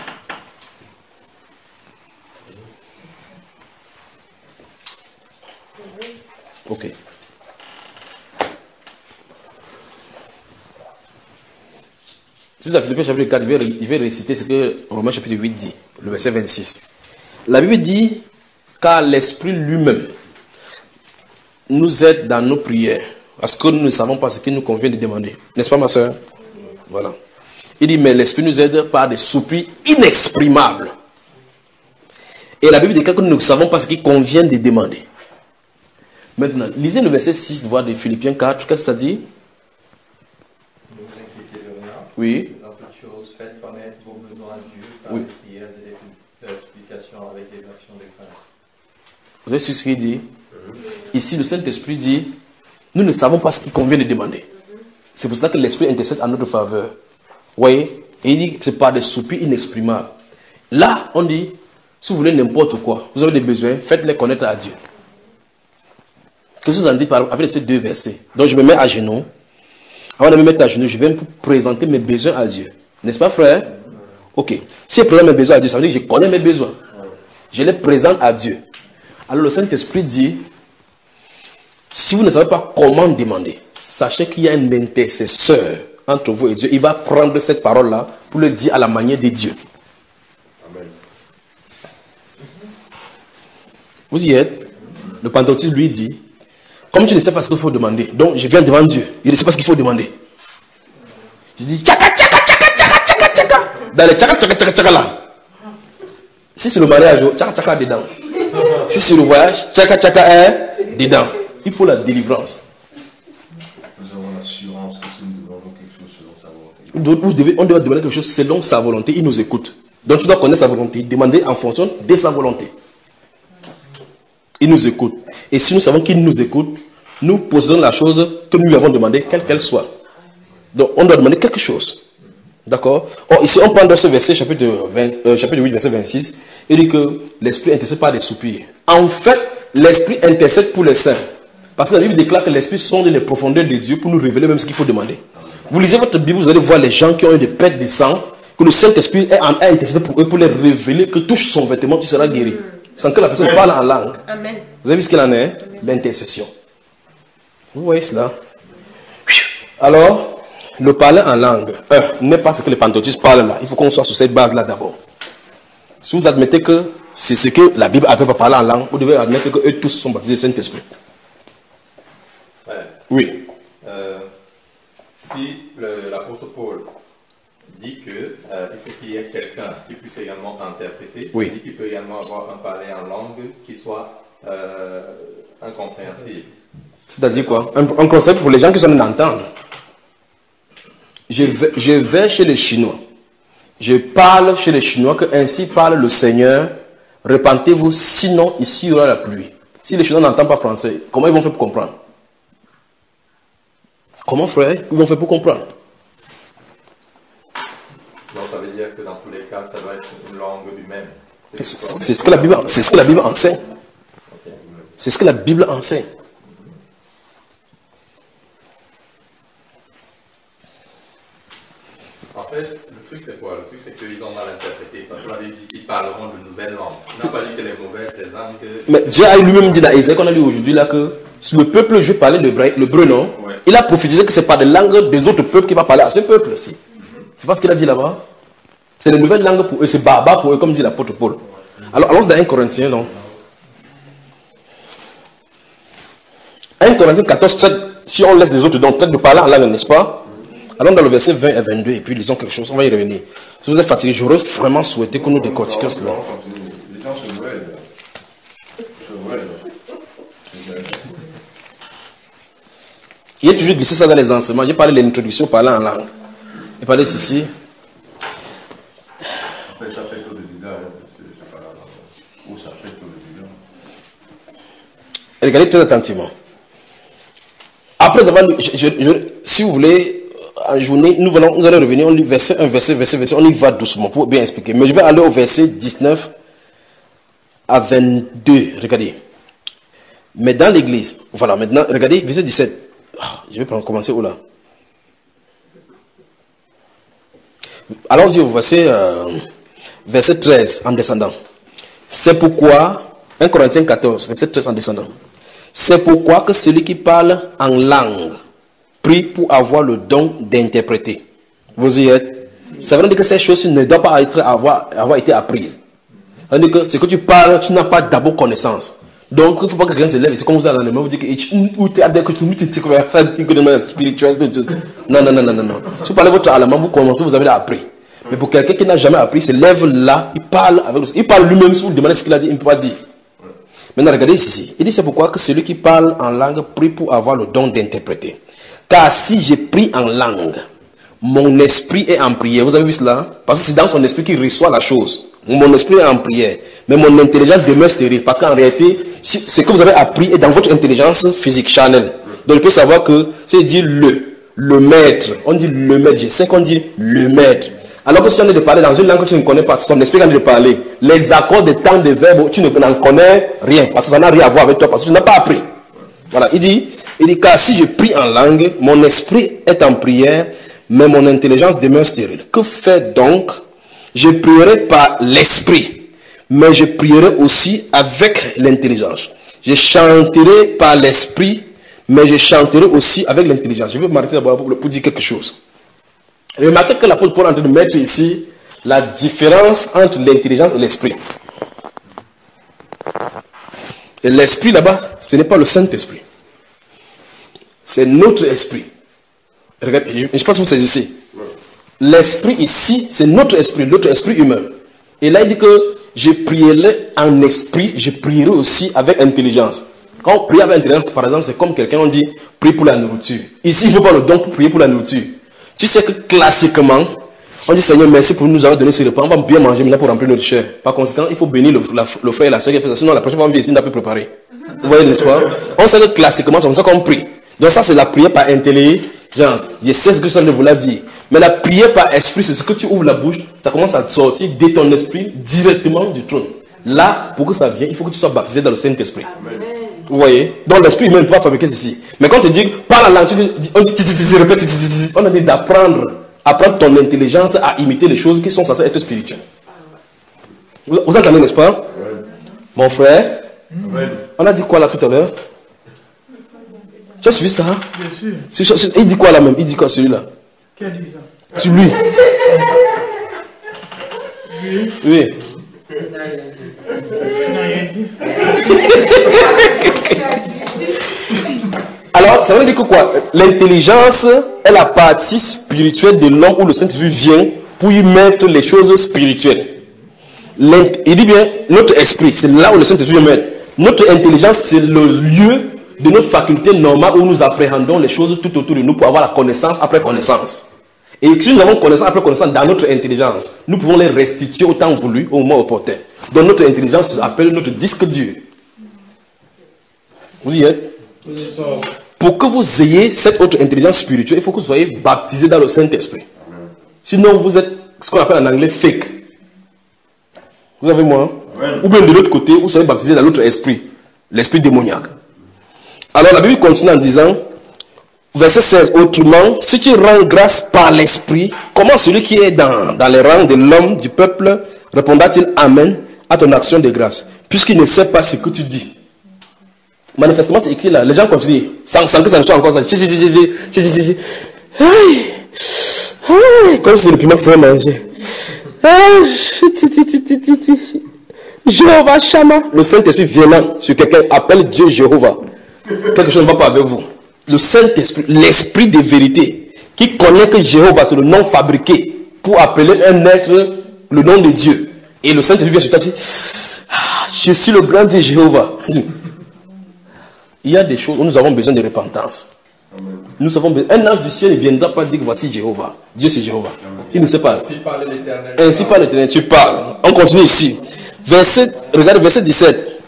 Ok. Si vous avez Philippiens chapitre quatre, il va, il va réciter ce que Romains chapitre huit dit, le verset vingt-six. La Bible dit, car l'Esprit lui-même nous aide dans nos prières, parce que nous ne savons pas ce qu'il nous convient de demander. N'est-ce pas, ma soeur? Voilà. Il dit, mais l'Esprit nous aide par des soupirs inexprimables. Et la Bible dit que nous ne savons pas ce qu'il convient de demander. Maintenant, lisez le verset six de Philippiens quatre. Qu'est-ce que ça dit? Ne vous inquiétez de rien. Oui. Dans toutes choses, faites connaître vos besoins à Dieu par Oui. des prières et des explications avec des actions de grâce. Vous avez su ce qu'il dit? Ici, le Saint-Esprit dit, nous ne savons pas ce qu'il convient de demander. C'est pour cela que l'Esprit intercède en notre faveur. Vous voyez? Et il dit que c'est par des soupirs inexprimables. Là, on dit, si vous voulez n'importe quoi, vous avez des besoins, faites-les connaître à Dieu. Qu'est-ce que vous en dites par, avec ces deux versets? Donc je me mets à genoux. Avant de me mettre à genoux, je viens pour présenter mes besoins à Dieu. N'est-ce pas, frère? Ok. Si je présente mes besoins à Dieu, ça veut dire que je connais mes besoins. Je les présente à Dieu. Alors le Saint-Esprit dit, si vous ne savez pas comment demander, sachez qu'il y a un intercesseur entre vous et Dieu. Il va prendre cette parole-là pour le dire à la manière de Dieu. Amen. Vous y êtes? Le pentecôtiste lui dit, comme tu ne sais pas ce qu'il faut demander, donc je viens devant Dieu, il ne sait pas ce qu'il faut demander. Je dis, tchaka, tchaka, tchaka, tchaka, tchaka, tchaka. Dans les tchaka, tchaka, tchaka, tchaka là. Si c'est le mariage, tchaka, tchaka dedans. Si c'est le voyage, tchaka, tchaka est dedans. Il faut la délivrance. Nous avons l'assurance que si nous demandons quelque chose selon sa volonté. Vous devez, on doit demander quelque chose selon sa volonté, il nous écoute. Donc tu dois connaître sa volonté, demander en fonction de sa volonté. Il nous écoute. Et si nous savons qu'il nous écoute, nous possédons la chose que nous lui avons demandé, quelle qu'elle soit. Donc on doit demander quelque chose. D'accord? Or ici on prend dans ce verset, chapitre, vingt, euh, chapitre huit, verset vingt-six, il dit que l'Esprit intercède par des soupirs. En fait, l'Esprit intercède pour les saints. Parce que la Bible déclare que l'Esprit sonde les profondeurs de Dieu pour nous révéler même ce qu'il faut demander. Vous lisez votre Bible, vous allez voir les gens qui ont eu des pertes de sang, que le Saint-Esprit est en intercédé pour eux, pour les révéler, que touche son vêtement, tu seras guéri. Sans que la personne parle en langue. Amen. Vous avez vu ce qu'il en est? L'intercession. Vous voyez cela? Alors, le parler en langue, un, n'est pas ce que les pentecôtistes parlent là. Il faut qu'on soit sur cette base-là d'abord. Si vous admettez que c'est ce que la Bible appelle par parler en langue, vous devez admettre que eux tous sont baptisés du Saint-Esprit. Ouais. Oui. Euh, si le- l'apôtre Paul dit que euh, il faut qu'il y ait quelqu'un qui puisse également interpréter, Oui. ça dit qu'il peut également avoir un parler en langue qui soit euh, incompréhensible. C'est-à-dire quoi? Un, un concept pour les gens qui sont en train d'entendre. Je vais, je vais chez les Chinois. Je parle chez les Chinois que ainsi parle le Seigneur. Repentez-vous, sinon ici il y aura la pluie. Si les Chinois n'entendent pas français, comment ils vont faire pour comprendre? Comment, frère, ils vont faire pour comprendre? Donc ça veut dire que dans tous les cas, ça va être une langue humaine. C'est c'est ce que la Bible, c'est ce que la Bible enseigne. Ok. C'est ce que la Bible enseigne. En En fait, le truc c'est quoi? Le truc c'est qu'ils ont mal interprété. Parce qu'on avait dit qu'ils parleront de nouvelles langues. On n'a pas dit que les mauvaises, les langues. Que... Mais Dieu a lui-même dit dans Isaïe qu'on a lu aujourd'hui là que le peuple, je parlais le breu, non? Ouais. Il a prophétisé que c'est pas des langues des autres peuples qui va parler à ce peuple aussi. Mm-hmm. C'est pas ce qu'il a dit là-bas? C'est les nouvelles langues pour eux, c'est barbare pour eux, comme dit l'apôtre Paul. Ouais. Alors, allons dans un Corinthiens, non? un Corinthiens quatorze, traite, si on laisse les autres donc traite de parler en langue, n'est-ce pas? Allons dans le verset vingt et vingt-deux et puis lisons quelque chose, on va y revenir. Si vous êtes fatigué, j'aurais vraiment souhaité que nous décortiquions cela. Il a toujours glissé ça dans les enseignements. J'ai parlé de l'introduction, parler en langue. Il parlait ceci. Regardez très attentivement. Après avoir, je, je, je, si vous voulez, en journée, nous, allons, nous allons revenir, on lit verset un, verset, verset, verset, on y va doucement pour bien expliquer. Mais je vais aller au verset dix-neuf à vingt-deux. Regardez. Mais dans l'église, voilà, maintenant, regardez, verset dix-sept. Oh, je vais prendre, commencer où là? Allons-y au verset, euh, verset treize en descendant. C'est pourquoi, un Corinthiens quatorze, verset treize en descendant. C'est pourquoi que celui qui parle en langue prie pour avoir le don d'interpréter. Vous y êtes? Ça veut dire que ces choses ne doivent pas être, avoir, avoir été apprises. Ça veut dire que ce que tu parles, tu n'as pas d'abord connaissance. Donc, il ne faut pas que quelqu'un se lève. C'est comme vous allez dans les mains, vous dites que tu as des choses spirituelles. Non, non, non, non, non. Si vous parlez votre allemand, vous commencez, vous avez appris. Mais pour quelqu'un qui n'a jamais appris, il se lève là, il parle avec lui. Il parle lui-même, si vous demandez ce qu'il a dit, il ne peut pas dire. Maintenant, regardez ici. Il dit c'est pourquoi que celui qui parle en langue prie pour avoir le don d'interpréter. Car si j'ai pris en langue, mon esprit est en prière. Vous avez vu cela? Parce que c'est dans son esprit qu'il reçoit la chose. Mon esprit est en prière. Mais mon intelligence demeure stérile. Parce qu'en réalité, ce que vous avez appris est dans votre intelligence physique, charnelle. Donc, il peut savoir que c'est dire le, le maître. On dit le maître. Je sais qu'on dit le maître. Alors que si on est de parler dans une langue que tu ne connais pas, ton esprit est de parler, les accords des temps des verbes, tu n'en connais rien. Parce que ça n'a rien à voir avec toi. Parce que tu n'as pas appris. Voilà. Il dit, il dit, car si je prie en langue, mon esprit est en prière, mais mon intelligence demeure stérile. Que fait donc? Je prierai par l'esprit, mais je prierai aussi avec l'intelligence. Je chanterai par l'esprit, mais je chanterai aussi avec l'intelligence. Je vais m'arrêter d'abord pour, pour dire quelque chose. Remarquez que l'apôtre Paul est en train de mettre ici la différence entre l'intelligence et l'esprit. Et l'esprit là-bas, ce n'est pas le Saint-Esprit. C'est notre esprit. Regardez, je ne sais pas si vous saisissez. L'esprit ici, c'est notre esprit, notre esprit humain. Et là, il dit que je prierai en esprit, je prierai aussi avec intelligence. Quand on prie avec intelligence, par exemple, c'est comme quelqu'un, on dit, prie pour la nourriture. Ici, il ne faut pas le don pour prier pour la nourriture. Tu sais que classiquement, on dit, Seigneur, merci pour nous avoir donné ce repas. On va bien manger maintenant pour remplir notre chair. Par conséquent, il faut bénir le, la, le frère et la soeur qui fait ça. Sinon, la prochaine fois, on vient ici, on n'a plus préparé. Vous voyez, n'est-ce pas? On sait que classiquement, c'est comme ça qu'on prie. Donc ça, c'est la prière par intelligence. Je sais ce que je vous l'a dit. Mais la prière par esprit, c'est ce que tu ouvres la bouche, ça commence à sortir de ton esprit directement du trône. Là, pour que ça vienne, il faut que tu sois baptisé dans le Saint-Esprit. Vous voyez? Donc l'esprit humain ne peut pas fabriquer ceci. Mais quand on te dit, parle la langue, on dit, répète, on a dit d'apprendre, apprendre ton intelligence à imiter les choses qui sont censées être spirituelles. Vous, vous entendez, n'est-ce pas? Ouais. Mon frère, ouais. On a dit quoi là tout à l'heure? Tu as suivi ça? Bien sûr. Il dit quoi là même? Il dit quoi celui-là? Qui a dit ça? C'est lui. Oui. Oui. Il n'a rien dit. Alors, ça veut dire que quoi? L'intelligence est la partie spirituelle de l'homme où le Saint-Esprit vient pour y mettre les choses spirituelles. Il dit bien, notre esprit, c'est là où le Saint-Esprit vient mettre. Notre intelligence, c'est le lieu de notre faculté normale où nous appréhendons les choses tout autour de nous pour avoir la connaissance après connaissance. Et si nous avons connaissance après connaissance dans notre intelligence, nous pouvons les restituer au temps voulu, au moment opportun. Donc notre intelligence s'appelle notre disque dur. Vous y êtes? Pour que vous ayez cette autre intelligence spirituelle, il faut que vous soyez baptisé dans le Saint-Esprit. Sinon, vous êtes ce qu'on appelle en anglais fake. Vous avez moi? Ouais. Ou bien de l'autre côté, vous soyez baptisé dans l'autre esprit, l'esprit démoniaque. Alors la Bible continue en disant, Verset seize. Autrement, si tu rends grâce par l'esprit, comment celui qui est dans, dans les rangs de l'homme, du peuple, répondra-t-il Amen à ton action de grâce, puisqu'il ne sait pas ce que tu dis? Manifestement, c'est écrit là. Les gens continuent, sans, sans que ça ne soit encore ça. Comme c'est le piment que ça va manger. Jéhovah Shama. Le Saint-Esprit venant sur quelqu'un appelle Dieu Jéhovah. Quelque chose ne va pas avec vous. Le Saint-Esprit, l'Esprit de vérité, qui connaît que Jéhovah, c'est le nom fabriqué pour appeler un être le nom de Dieu. Et le Saint-Esprit vient sur toi et dit, ah, je suis le grand Dieu Jéhovah. Il y a des choses où nous avons besoin de repentance. Nous avons besoin. Un ange du ciel ne viendra pas dire que voici Jéhovah. Dieu c'est Jéhovah. Il ne sait pas. Ainsi parle l'Éternel. Ainsi parle l'Éternel. Tu parles. On continue ici. Verset, regarde verset dix-sept.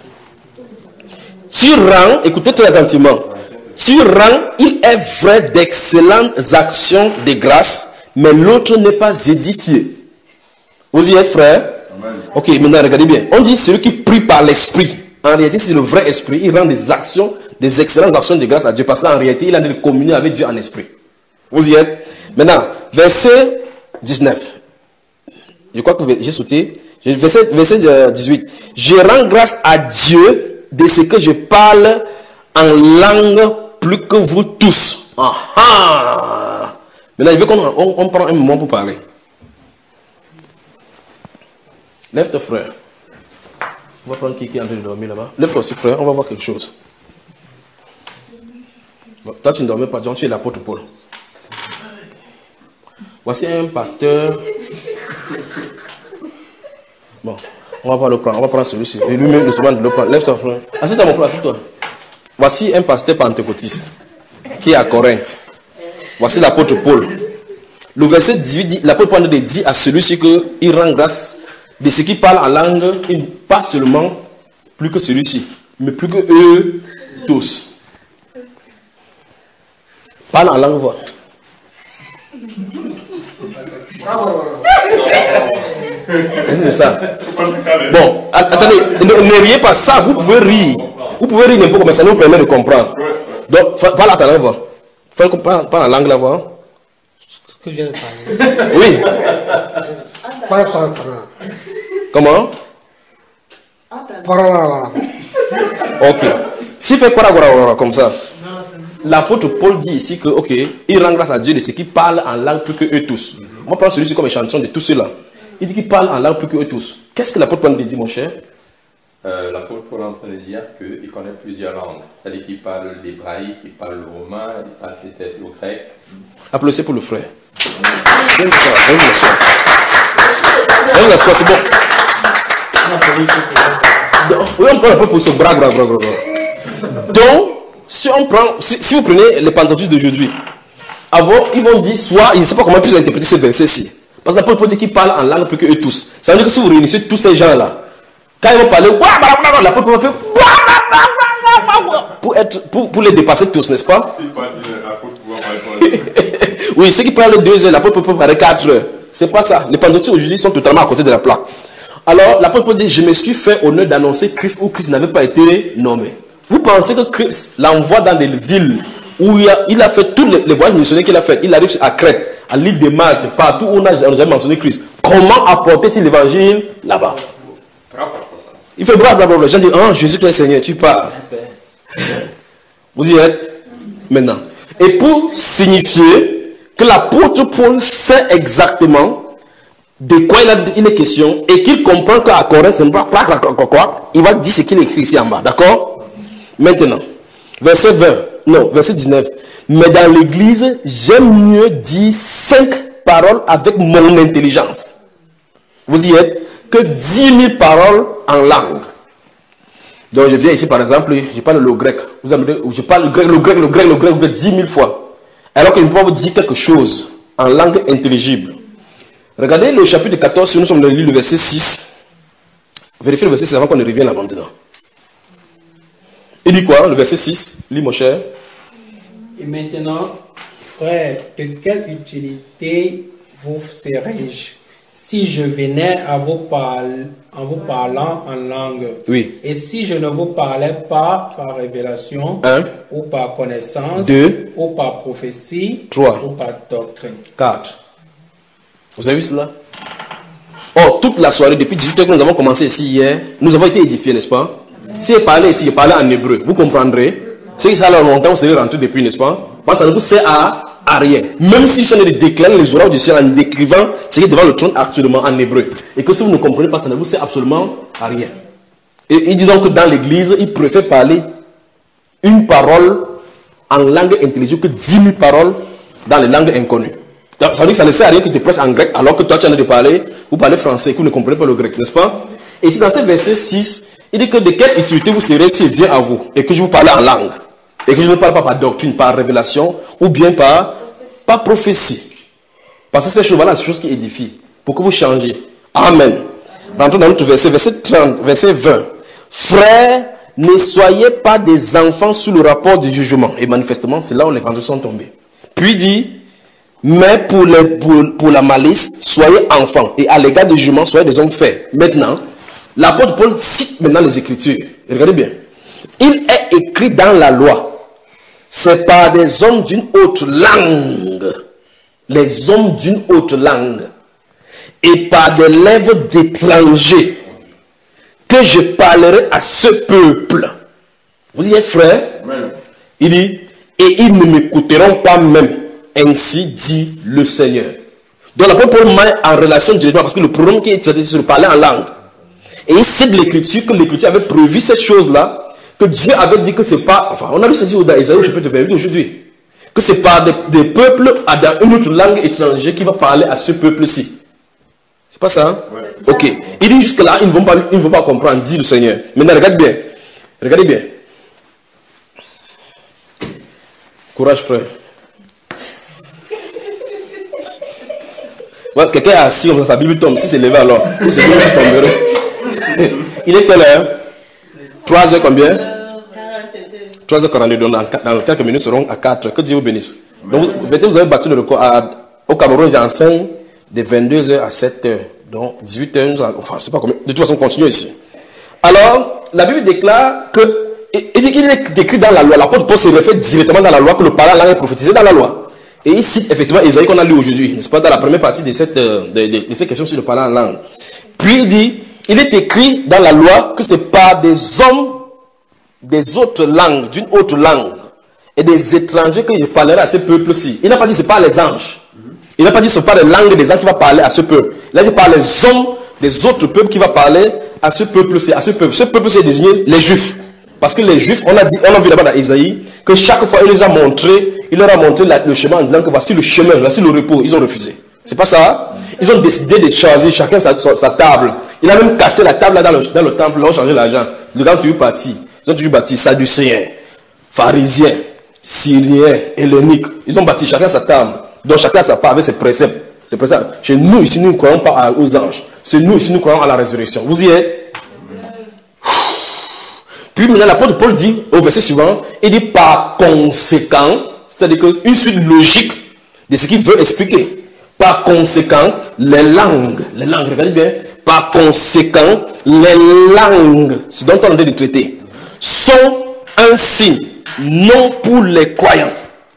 Tu rends, écoutez très attentivement. Tu rends, il est vrai, d'excellentes actions de grâce, mais l'autre n'est pas édifié. Vous y êtes, frère? Ok, maintenant regardez bien. On dit celui qui prie par l'esprit. En réalité, c'est le vrai esprit. Il rend des actions, des excellentes actions de grâce à Dieu. Parce qu'en réalité, il a de communier avec Dieu en esprit. Vous y êtes? Maintenant, verset dix-neuf. Je crois que j'ai sauté. Verset, verset dix-huit. Je rends grâce à Dieu de ce que je parle en langue plus que vous tous. Ah ah! Maintenant, il veut qu'on on, on prend un moment pour parler. Lève ton frère. On va prendre qui qui est en train de dormir là-bas. Lève-toi aussi, frère, on va voir quelque chose. Bon, toi, tu ne dormais pas, tu es l'apôtre Paul. Voici un pasteur. Bon, on va pas le prendre, on va prendre celui-ci. Et lui-même, le souvent de le prendre. Lève-toi, frère. Assieds-toi, mon frère, assieds-toi. Voici un pasteur pentecôtiste qui est à Corinthe. Voici l'apôtre Paul. Le verset dix-huit dit, l'apôtre Paul dit à celui-ci qu'il rend grâce de ce qui parle en langue, pas seulement plus que celui-ci, mais plus que eux tous. Parle en langue, voilà. C'est ça. Bon, attendez, ne, ne riez pas ça, vous pouvez rire. Vous pouvez rire un peu, mais ça nous permet de comprendre. Donc, parle à ta langue, voilà. Parle, parle en langue, là, voilà. Que je viens de parler. Oui. Parle, parle, parle. Comment? Ok. S'il fait quoi comme ça, l'apôtre Paul dit ici que, ok, il rend grâce à Dieu de ceux qui parlent en langue plus que eux tous. On va prendre celui-ci comme échantillon de tous ceux-là. Il dit qu'il parle en langue plus que eux tous. Qu'est-ce que l'apôtre Paul dit, mon cher? euh, L'apôtre Paul est en train de dire qu'il connaît plusieurs langues. C'est-à-dire qu'il parle l'hébraïque, il parle le romain, il parle peut-être le grec. Applaudissez pour le frère. Viens l'asseoir. Viens l'asseoir, c'est bon. Oui, on prend un peu pour ce bras, bras, bras, bras. Donc, si on prend, si, si vous prenez les pentecôtistes d'aujourd'hui, avant, ils vont dire soit, je ne sais pas comment ils peuvent interpréter ce verset-ci. Parce que l'apôtre Paul dit qu'ils parlent en langue plus que eux tous. Ça veut dire que si vous réunissez tous ces gens-là, quand ils vont parler, l'apôtre Paul va faire pour, être, pour, pour les dépasser tous, n'est-ce pas? Oui, ceux qui parlent deux heures, l'apôtre Paul peut parler quatre heures. C'est pas ça. Les pentecôtistes aujourd'hui sont totalement à côté de la plaque. Alors, l'apôtre Paul dit, je me suis fait honneur d'annoncer Christ où Christ n'avait pas été nommé. Vous pensez que Christ l'envoie dans des îles où il a, il a fait tous les, les voyages missionnaires qu'il a fait. Il arrive à Crète, à l'île de Malte, partout où on n'a jamais mentionné Christ. Comment apporter-il l'évangile là-bas? Il fait bra bra bra. Les gens disent, oh Jésus, toi Seigneur, tu parles. Vous y êtes maintenant. Et pour signifier que l'apôtre Paul sait exactement de quoi il, a, il est question et qu'il comprend qu'à Corinthe, c'est pas quoi, il va dire ce qu'il écrit ici en bas. D'accord? Maintenant, verset vingt, non, verset dix-neuf. Mais dans l'église, j'aime mieux dire cinq paroles avec mon intelligence. Vous y êtes? Que dix mille paroles en langue. Donc je viens ici par exemple, je parle le grec. Vous avez, je parle le grec, le grec, le grec, le grec, le grec dix mille fois. Alors que je peux vous dire quelque chose en langue intelligible. Regardez le chapitre quatorze, si nous sommes dans le verset six. Vérifiez le verset six avant qu'on ne revienne là-bas dedans. Il dit quoi, le verset six? Lis mon cher. Et maintenant, frère, de quelle utilité vous serais-je si je venais à vous parler, en vous parlant en langue. Oui. Et si je ne vous parlais pas par révélation, Un. ou par connaissance, Deux. ou par prophétie, Trois. ou par doctrine. Quatre. Vous avez vu cela? Oh, toute la soirée, depuis dix-huit heures que nous avons commencé ici hier, nous avons été édifiés, n'est-ce pas? Si je parlais ici, je parlais en hébreu, vous comprendrez. C'est que ça a longtemps, vous serez rentré depuis, n'est-ce pas? Parce que ça ne vous sert à, à rien. Même si je ne déclare les oracles du ciel en décrivant ce qui est devant le trône actuellement en hébreu. Et que si vous ne comprenez pas, ça ne vous sert absolument à rien. Et il dit donc que dans l'église, il préfère parler une parole en langue intelligible que dix mille paroles dans les langues inconnues. Ça veut dire que ça ne sert à rien que tu prêches en grec alors que toi tu en as de parler, vous parlez français et que vous ne comprenez pas le grec, n'est-ce pas? Et ici dans ce verset six, il dit que de quelle utilité vous serez s'il vient à vous et que je vous parle en langue et que je ne parle pas par doctrine, par révélation ou bien par, par prophétie. Parce que ces choses-là, c'est des choses qui édifient pour que vous changiez. Amen. Rentrons dans notre verset, verset trente, verset vingt. Frères, ne soyez pas des enfants sous le rapport du jugement. Et manifestement, c'est là où les grands sont tombés. Puis il dit, mais pour, les, pour, pour la malice, soyez enfants. Et à l'égard du jugement, soyez des hommes faits. Maintenant, l'apôtre Paul cite maintenant les Écritures. Regardez bien. Il est écrit dans la loi. C'est par des hommes d'une autre langue. Les hommes d'une autre langue. Et par des lèvres d'étrangers. Que je parlerai à ce peuple. Vous y êtes, frère? Amen. Il dit, et ils ne m'écouteront pas même. Ainsi dit le Seigneur. Donc l'apôtre Paul met en relation directement parce que le problème qui est traité, c'est de parler en langue. Et il cite l'écriture, que l'écriture avait prévu cette chose-là, que Dieu avait dit que c'est pas, enfin on a lu ceci dans Isaïe, je peux te faire aujourd'hui, que c'est pas des, des peuples dans une autre langue étrangère qui va parler à ce peuple-ci. C'est pas ça, hein? Ouais. Ok. Il dit jusque là, ils ne vont pas, ils ne vont pas comprendre, dit le Seigneur. Maintenant, regarde bien. Regardez bien. Courage, frère. Ouais, quelqu'un est assis, sa Bible tombe. Si c'est levé alors, si c'est levé, il tomberait. Il est quelle heure? trois heures combien? trois heures quarante-deux. Donc, dans quelques minutes, nous serons à quatre. Que Dieu vous bénisse. Donc, vous, vous avez battu le record. À, au Cameroun, j'enseigne de vingt-deux heures à sept heures. Donc, dix-huit heures, enfin, je ne sais pas combien. De toute façon, on continue ici. Alors, la Bible déclare que, il est écrit dans la loi. L'apôtre Paul se réfère directement dans la loi que le parlant langue est prophétisé dans la loi. Et il cite effectivement Isaïe qu'on a lu aujourd'hui, n'est-ce pas, dans la première partie de cette, de, de, de cette question sur le parlant en langue. Puis il dit, il est écrit dans la loi que c'est par des hommes des autres langues, d'une autre langue, et des étrangers que je parlerai à ce peuple-ci. Il n'a pas dit c'est par les anges. Il n'a pas dit c'est par les langues des anges qui va parler à ce peuple. Il a dit par les hommes des autres peuples qui va parler à ce peuple-ci, à ce peuple. Ce peuple c'est désigné les Juifs. Parce que les Juifs, on a dit, on a vu là-bas dans Isaïe, que chaque fois il les a montré, il leur a montré la, le chemin en disant que voici le chemin, voici le repos. Ils ont refusé. C'est pas ça? Ils ont décidé de choisir chacun sa, sa, sa table. Il a même cassé la table là dans le, dans le temple, là, on changé l'argent. Le gars tu es parti. Ils ont toujours bâti sadducéens, pharisiens, syriens, helléniques. Ils ont bâti chacun sa table. Donc chacun sa part avec ses préceptes. Ses préceptes. Chez nous ici, nous ne croyons pas aux anges. C'est nous ici, nous croyons à la résurrection. Vous y êtes? Puis maintenant l'apôtre Paul dit au verset suivant, il dit par conséquent, c'est-à-dire qu'une suite logique de ce qu'il veut expliquer. Par conséquent, les langues, les langues, regardez bien, par conséquent, les langues, ce dont on est en train de traiter, sont un signe, non pour les croyants.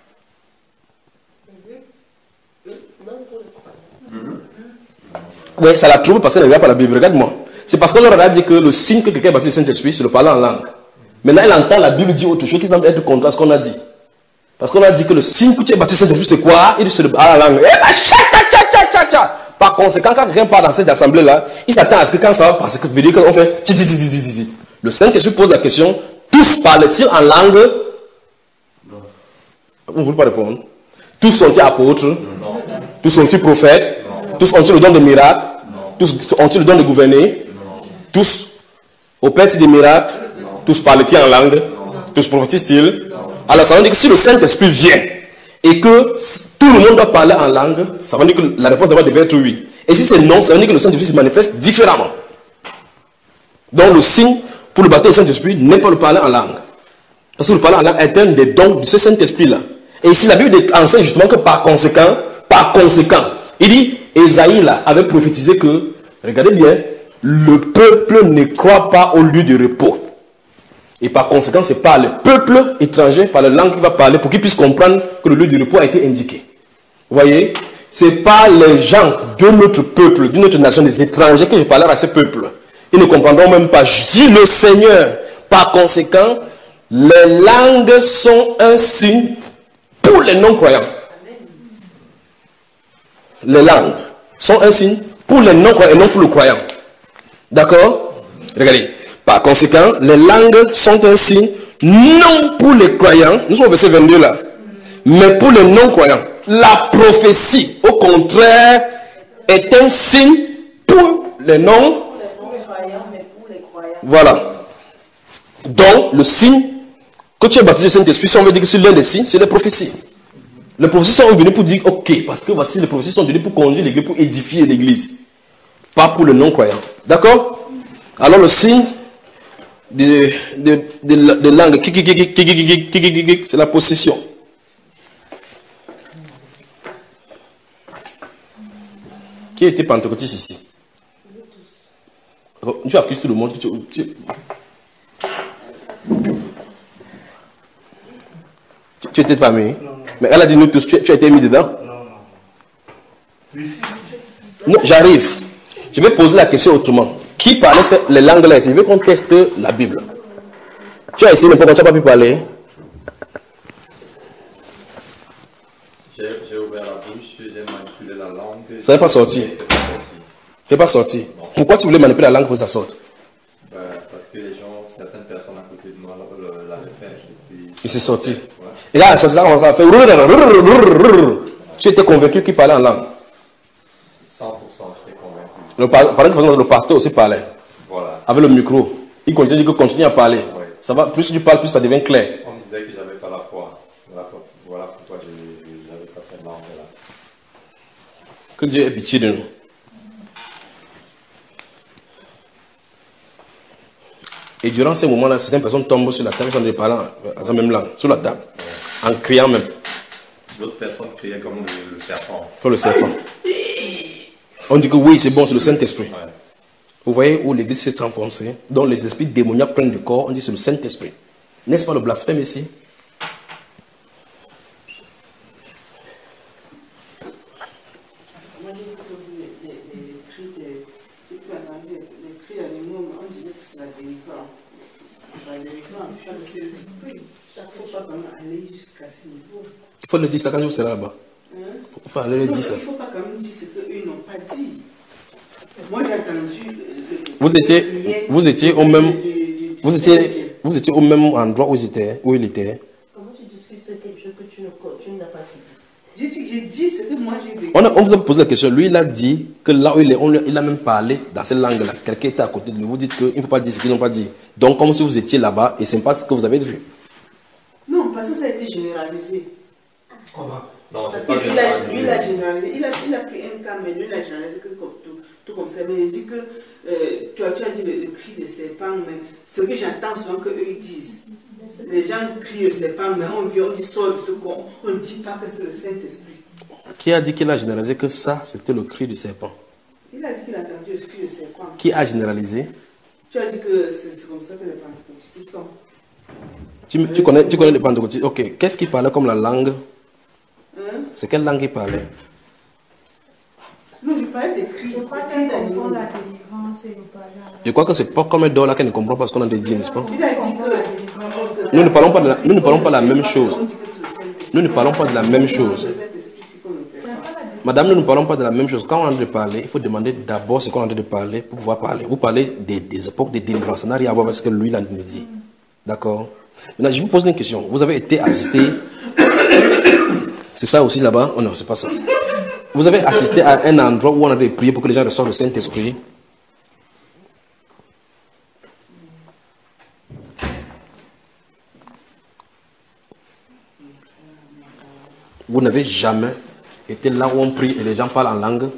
Oui, ça la trouve parce qu'elle ne regarde pas la Bible. Regarde-moi. C'est parce qu'on leur a dit que le signe que quelqu'un est baptisé du Saint-Esprit, c'est le parler en langue. Maintenant, elle entend la Bible dire autre chose qui semble être contre à ce qu'on a dit. Parce qu'on a dit que le signe que tu es baptisé du Saint-Esprit, c'est quoi? Il dit c'est le parler en langue. Par conséquent, quand quelqu'un part dans cette assemblée-là, il s'attend à ce que quand ça va passer, que veut dire qu'on fait. Le Saint-Esprit pose la question, tous parlent-ils en langue? Non. Vous ne voulez pas répondre? Tous sont-ils apôtres? Non. Tous sont-ils prophètes? Non. Tous ont-ils le don de miracle? Non. Tous ont-ils le don de gouverner? Tous opèrent-ils des miracles? Non. Tous parlent-ils en langue? Non. Tous prophétisent-ils? Alors ça veut dire que si le Saint-Esprit vient et que tout le monde doit parler en langue, ça veut dire que la réponse d'abord devait être oui. Et si c'est non, ça veut dire que le Saint-Esprit se manifeste différemment. Donc le signe pour le baptême du Saint-Esprit n'est pas le parler en langue. Parce que le parler en langue est un des dons de ce Saint-Esprit-là. Et ici la Bible enseigne justement que par conséquent, par conséquent, il dit, Ésaïe là, avait prophétisé que, regardez bien, le peuple ne croit pas au lieu de repos. Et par conséquent, c'est par le peuple étranger, par la langue qu'il va parler, pour qu'il puisse comprendre que le lieu de repos a été indiqué. Vous voyez, c'est pas les gens de notre peuple, d'une autre nation, des étrangers, que je parlerai à ce peuple. Ils ne comprendront même pas. Je dis le Seigneur. Par conséquent, les langues sont un signe pour les non-croyants. Les langues sont un signe pour les non-croyants et non pour le croyant. D'accord? Regardez. Par conséquent, les langues sont un signe non pour les croyants. Nous sommes au verset vingt-deux là. Mais pour les non-croyants. La prophétie, au contraire, est un signe pour les non. Voilà. Donc, le signe que tu es baptisé du Saint-Esprit, si on veut dire que c'est l'un des signes, c'est les prophéties. Les prophéties sont venues pour dire, ok, parce que voici, les prophéties sont venues pour conduire l'église, pour édifier l'église. Pas pour le non-croyant. D'accord? Alors, le signe de, de, de, de langue, c'est la possession. Qui était pentecôtiste ici? Tu accuses tout le monde. Tu, tu, tu, tu étais parmi. Non, non. Mais elle a dit nous tous, tu, tu as été mis dedans? Non, non. Non, j'arrive. Je vais poser la question autrement. Qui parlait les langues là? Je veux qu'on teste la Bible. Tu as essayé, mais pourquoi tu n'as pas pu parler? J'ai ouvert la bouche, j'ai manipulé la langue. Ça n'est pas sorti. C'est pas sorti. Non. Pourquoi tu voulais manipuler la langue pour que ça sorte? Ben, parce que les gens, certaines personnes à côté de moi l'avaient fait. Puis... Il s'est sorti. Ouais. Et là, ça on a fait. Tu étais convaincu qu'il parlait en langue? cent pour cent, j'étais convaincu. Le, par, par exemple, le pasteur aussi parlait. Voilà. Avec le micro. Il continue, il continue à parler. Ouais. Ça va, plus tu parles, plus ça devient clair. On me disait que j'avais pas la foi. Voilà, voilà pourquoi j'avais pas cette langue-là. Que Dieu ait pitié de nous. Et durant ces moments-là, certaines personnes tombent sur la table, sont parlant en la même langue, sur la table, en criant même. D'autres personnes criaient comme le, le serpent. Comme le serpent. On dit que oui, c'est bon, c'est le Saint-Esprit. Ouais. Vous voyez où l'église s'est enfoncée, dont les esprits démoniaques prennent le corps, on dit que c'est le Saint-Esprit. N'est-ce pas le blasphème ici? Moi j'ai entendu les, les, les cris des les cris d'animaux, on disait que c'est la délivrance. La délivrance, c'est l'esprit. Il ne faut pas vraiment aller jusqu'à ce niveau. Il faut le dire ça quand vous serez là-bas. Hein? Il faut aller le dire ça. Il ne faut pas quand même dire ce qu'eux n'ont pas dit. Moi j'ai entendu. Le, vous étiez, vous étiez au même, du, du, du, vous étiez, vous étiez au même endroit où il était, où il était. Comment tu discutes sur quelque chose que tu, ne, tu n'as pas fait? J'ai dit, j'ai dit ce que moi j'ai vécu. On, a, on vous a posé la question. Lui, il a dit que là où il est, on, il a même parlé dans cette langue-là. Quelqu'un était à côté de lui. Vous dites qu'il ne faut pas dire ce qu'ils n'ont pas dit. Donc, comme si vous étiez là-bas et ce n'est pas ce que vous avez vu. Non, parce que ça a été généralisé. Comment? Non, parce que lui, il a, lui, il a généralisé. Il a, il a pris un cas, mais lui, il a généralisé que comme tout, tout comme ça. Mais il dit que euh, tu, as, tu as dit le, le cri de serpent, mais ce que j'entends souvent qu'eux ils disent. Les gens crient le serpent, mais on vient, on dit sort de ce qu'on ne dit pas que c'est le Saint-Esprit. Qui a dit qu'il a généralisé que ça, c'était le cri du serpent? Il a dit qu'il a entendu le cri du serpent. Qui a généralisé? Tu as dit que c'est comme ça que les pentecôtistes sont. Tu, tu, connais, tu connais les pentecôtistes? Ok. Qu'est-ce qu'il parlait comme la langue? Hein? C'est quelle langue il parlait? Non, je parlais des cris. Je crois qu'elle comprend la délivrance et le parlait. Je crois que c'est pas comme un là qu'elle ne comprend pas ce qu'on a dit, n'est-ce pas? Il a dit que... Nous ne parlons pas de la, nous ne parlons pas de la même chose. Nous ne parlons pas de la même chose. Madame, nous ne parlons pas de la même chose. Quand on est en train de parler, il faut demander d'abord ce qu'on est en train de parler pour pouvoir parler. Vous parlez des, des époques de délivrance. Ça n'a rien à voir avec ce que lui, il a dit. D'accord? Maintenant, je vous pose une question. Vous avez été assisté... C'est ça aussi là-bas? Oh non, c'est pas ça. Vous avez assisté à un endroit où on a de prier pour que les gens reçoivent le Saint-Esprit? Vous n'avez jamais été là où on prie et les gens parlent en langue?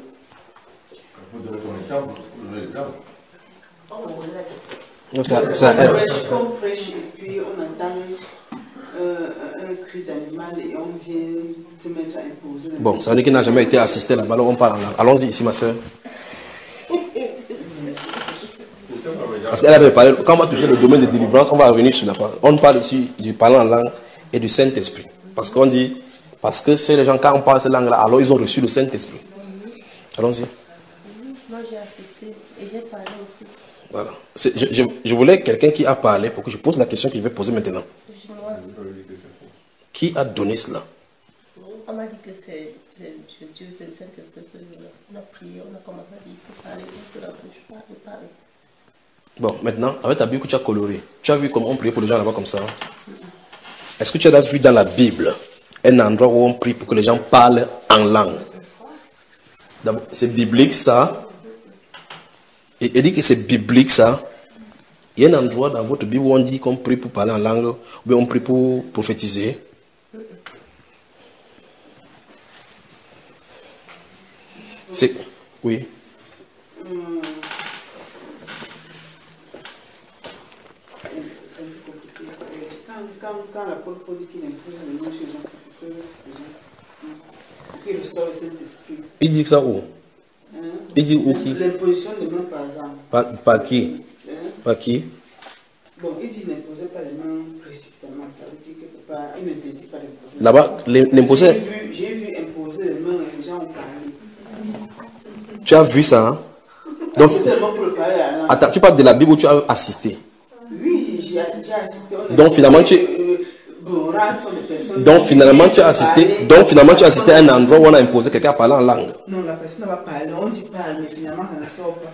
Non, ça, ça aide. On prêche et puis on entend un cri d'animal et on vient te mettre à imposer. Bon, ça veut dire qu'il n'a jamais été assisté là-bas, alors on parle en langue. Allons-y ici, ma soeur. Parce qu'elle avait parlé, quand on va toucher le domaine de délivrance, on va revenir sur la parole. On parle ici du parler en langue et du Saint-Esprit. Parce qu'on dit, parce que c'est les gens, quand on parle cette langue-là, alors ils ont reçu le Saint-Esprit. Allons-y. Moi j'ai assisté et j'ai parlé aussi. Voilà. Je, je, je voulais quelqu'un qui a parlé pour que je pose la question que je vais poser maintenant. Moi, Qui a donné cela? on m'a dit que c'est Dieu, c'est le Saint-Esprit ce jour-là. On a prié, on a commencé à dire, il faut parler, il faut la bouche, parle, parle. Bon, maintenant, avec ta Bible que tu as colorée, tu as vu comment on priait pour les gens là-bas comme ça? Est-ce que tu as vu dans la Bible un endroit où on prie pour que les gens parlent en langue? D'abord, c'est biblique ça. Et, et dit que c'est biblique ça. Il y a un endroit dans votre Bible où on dit qu'on prie pour parler en langue, ou bien on prie pour prophétiser. C'est... Oui. Quand, quand l'apôtre Paul dit qu'il impose le nom chez les gens, c'est pour que qu'il restaure le Saint-Esprit. Il dit ça où? Hein? Il dit où qui? L'imposition de mains par exemple. Par, par qui? Hein? Par qui? Bon, il dit n'imposez pas les mains précipitamment. Ça veut dire que pas, il n'interdit pas d'imposer. Là-bas, l'imposer. J'ai vu, j'ai vu imposer les mains et les gens ont parlé. Tu as vu ça, hein? Donc, c'est seulement pour le parler à la langue. attends, tu parles de la Bible où tu as assisté. Oui, j'ai assisté. Donc finalement tu Donc finalement tu as assisté. Donc finalement tu as assisté à un endroit où on a imposé quelqu'un à parler en langue. Non, la personne va parler, on dit parle, mais finalement ça ne sort pas.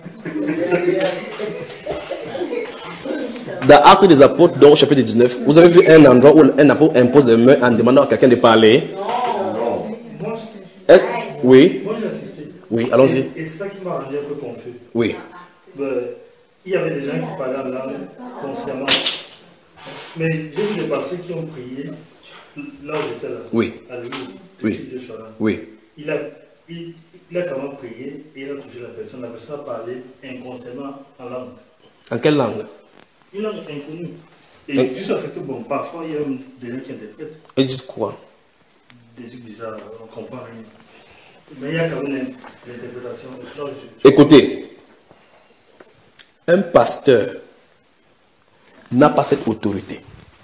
Dans Actes des Apôtres, donc au chapitre dix-neuf, vous avez vu un endroit où un apôtre impose les mains en demandant à quelqu'un de parler? Non. Est-ce... Oui. Moi j'ai assisté. Oui, allons-y. Et, et c'est ça qui m'a rendu un peu confus. Oui. Ben, il y avait des gens qui parlaient en langue consciemment. Mais j'ai vu des pasteurs qui ont prié là où j'étais là. Oui. Alléluia. Oui. Dieu soit là. Oui. Il a, il, il a quand même prié et il a touché la personne. La personne a parlé inconsciemment en langue. En quelle langue? Une langue inconnue. Et Et... juste à ce que, bon, parfois il y a des gens qui interprètent. Ils disent quoi? Des trucs bizarres, on ne comprend rien. Mais il y a quand même l'interprétation. Écoutez, un pasteur n'a pas cette autorité.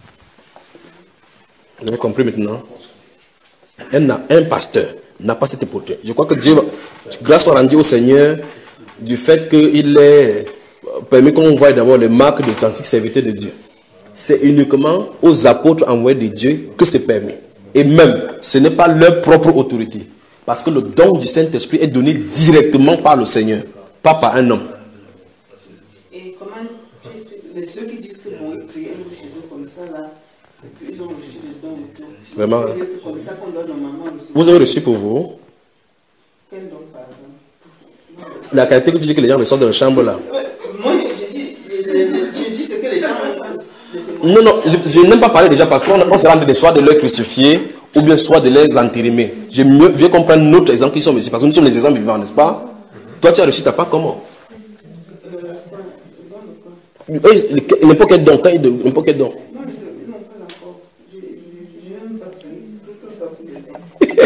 Vous avez compris maintenant? Un, un pasteur n'a pas cette autorité. Je crois que Dieu, grâce soit rendue au Seigneur du fait qu'il est permis qu'on voie d'abord les marques d'authentique serviteur de Dieu. C'est uniquement aux apôtres envoyés de Dieu que c'est permis. Et même, ce n'est pas leur propre autorité. Parce que le don du Saint-Esprit est donné directement par le Seigneur, pas par un homme. Et comment tu expliques, ceux qui disent que bon, ils prient un jour chez eux comme ça, là, ils ont reçu le don et tout. Vraiment. C'est comme ça qu'on doit normalement recevoir. Vous avez reçu pour vous Quel don, par exemple? la qualité que tu dis que les gens ressortent de la chambre là. Moi, je dis, je dis ce que les gens ont. Non, non, je, je n'aime pas parler déjà parce qu'on on se rend des soit de les crucifier ou bien soit de les entérimer. J'aime mieux viens comprendre notre exemple qui sont ici parce que nous sommes les exemples vivants, n'est-ce pas? Toi, tu as reçu ta part comment? N'importe quel don, quand il n'importe quel don. Non, je n'ai pas encore. Je n'ai même pas pris.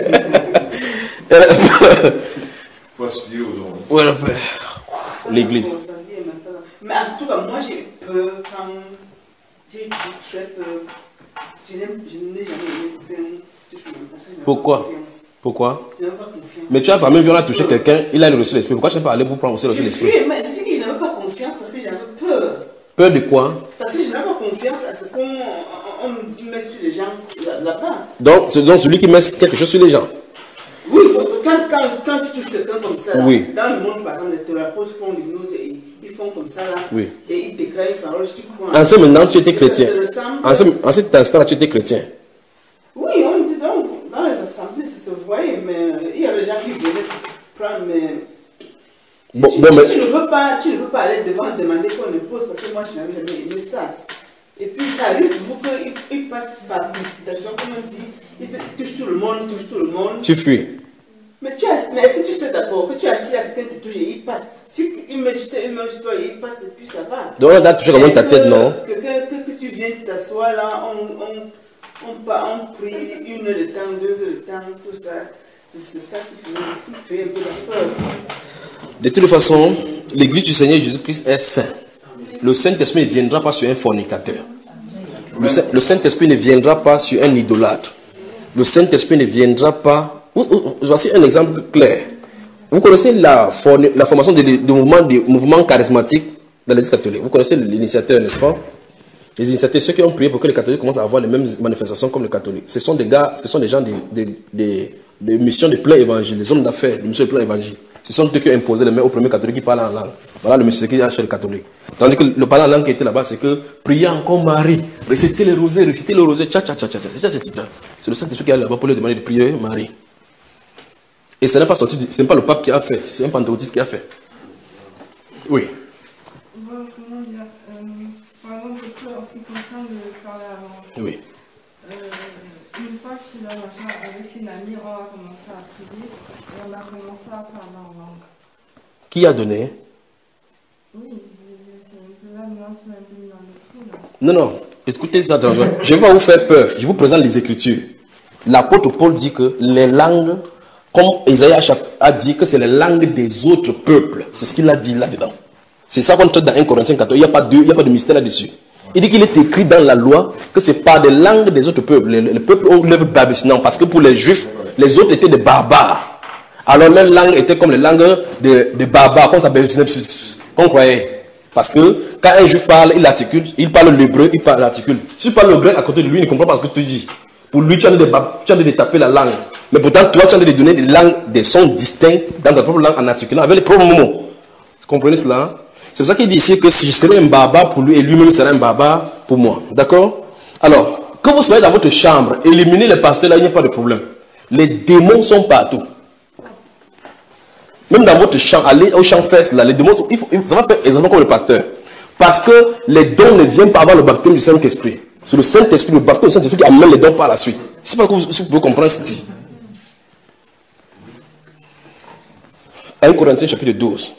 Faut aspirer aux dons. Voilà, l'église. Mais en tout cas, moi j'ai peur quand j'ai très peur. Je n'ai jamais aimé Pourquoi? Pourquoi? Je n'ai pas confiance. Mais tu as famille, on a touché quelqu'un, il a reçu l'esprit. Pourquoi tu n'es pas allé pour prendre aussi reçu l'esprit? Oui, mais je dis que je n'avais pas confiance parce que j'avais peur. Peur de quoi? Parce que je n'avais pas confiance à ce qu'on on, on met sur les gens là-bas. Donc, c'est donc celui qui met quelque chose sur les gens. Oui, quand, quand, quand tu touches quelqu'un comme ça, là, oui. Dans le monde, par exemple, les thérapeutes font l'hypnose et ils font comme ça, là, oui. Et ils déclarent une parole sur quoi. En ce moment, tu étais chrétien. En, ce, en cet instant-là, tu étais chrétien. Oui, on dit dans, dans les assemblées, ça se voyait, mais il y avait des gens qui venaient prendre, mais... Bon, tu, bon, tu, mais... tu, ne veux pas, tu ne veux pas aller devant demander qu'on impose, parce que moi, je n'avais jamais aimé ça. Et puis, ça arrive toujours qu'ils passent par précipitation, comme on dit, ils touchent tout le monde, ils touchent tout le monde. Tu fuis. Mais, tu as, mais est-ce que tu sais d'accord fort, que tu assis à quelqu'un te touche et il passe. Si il met juste une main sur toi et il passe et puis ça va. Donc on a touché comme ta tête, non? Que, que, que, que tu viennes t'asseoir là, on, on, on, on prie une heure de temps, deux heures de temps, tout ça. C'est ça qui fait, qui fait un peu la peur. De toutes les façons, l'église du Seigneur Jésus-Christ est saint. Le Saint-Esprit ne viendra pas sur un fornicateur. Le, Saint, le Saint-Esprit ne viendra pas sur un idolâtre. Le Saint-Esprit ne viendra pas... Voici un exemple clair. Vous connaissez la, la formation de, de, de mouvements de, mouvement charismatique dans l'Église catholique. Vous connaissez l'initiateur, n'est-ce pas? Les initiateurs, ceux qui ont prié pour que les catholiques commencent à avoir les mêmes manifestations comme les catholiques. Ce sont des gars, ce sont des gens de, de, de, de mission de plein évangile, des hommes d'affaires, de mission de plein évangile. Ce sont eux qui ont imposé les mains aux premiers catholiques qui parlent en langue. Voilà le monsieur qui est chez les catholiques. Tandis que le parlant en langue qui était là-bas, c'est que prier encore Marie, réciter les rosées, réciter les rosées, tcha tcha tcha tcha tcha tcha tcha. C'est le Saint-Esprit qui est là-bas pour lui demander de prier Marie. Et ce n'est pas sorti, ce n'est pas le pape qui a fait, c'est un pentecôtiste qui a fait. Oui. Bon, comment dire, euh, par exemple, en ce qui concerne le parler avant. Oui. Euh, une fois, je suis là, machin, avec une amie, on a commencé à prier et on a commencé à parler en langue. Qui a donné? Oui, c'est un peu là, moi, tu m'as un peu mis dans le fou, là. Non, non, écoutez ça, je ne vais pas vous faire peur, je vous présente les Écritures. L'apôtre Paul dit que les langues, comme Isaïe a dit que c'est les langues des autres peuples, c'est ce qu'il a dit là-dedans. C'est ça qu'on traite dans un Corinthiens quatorze, il n'y a pas de, il n'y a pas de mystère là-dessus. Il dit qu'il est écrit dans la loi que c'est pas des langues des autres peuples. Les, les peuples ont l'œuvre babylonienne parce que pour les juifs, les autres étaient des barbares. Alors leur langue était comme les langues des de barbares, comme ça, qu'on croyait. Parce que quand un juif parle, il articule, il parle l'hébreu, il parle l'articule. Si tu parles le grec à côté de lui, il ne comprend pas ce que tu dis. Pour lui, tu as envie de taper la langue. Mais pourtant, toi, tu as envie de donner des langues, des sons distincts dans ta propre langue en articulant avec les propres mots. Vous comprenez cela? C'est pour ça qu'il dit ici que si je serais un barbare pour lui et lui-même serait un barbare pour moi. D'accord? Alors, que vous soyez dans votre chambre, éliminez les pasteurs là, il n'y a pas de problème. Les démons sont partout. Même dans votre champ, allez au champ fesse là, les démons, sont, il faut, ça va faire exactement comme le pasteur. Parce que les dons ne viennent pas avant le baptême du Saint-Esprit. C'est le Saint-Esprit, le baptême du Saint-Esprit qui amène les dons par la suite. Je ne sais pas si vous pouvez comprendre ceci. un Corinthiens chapitre douze.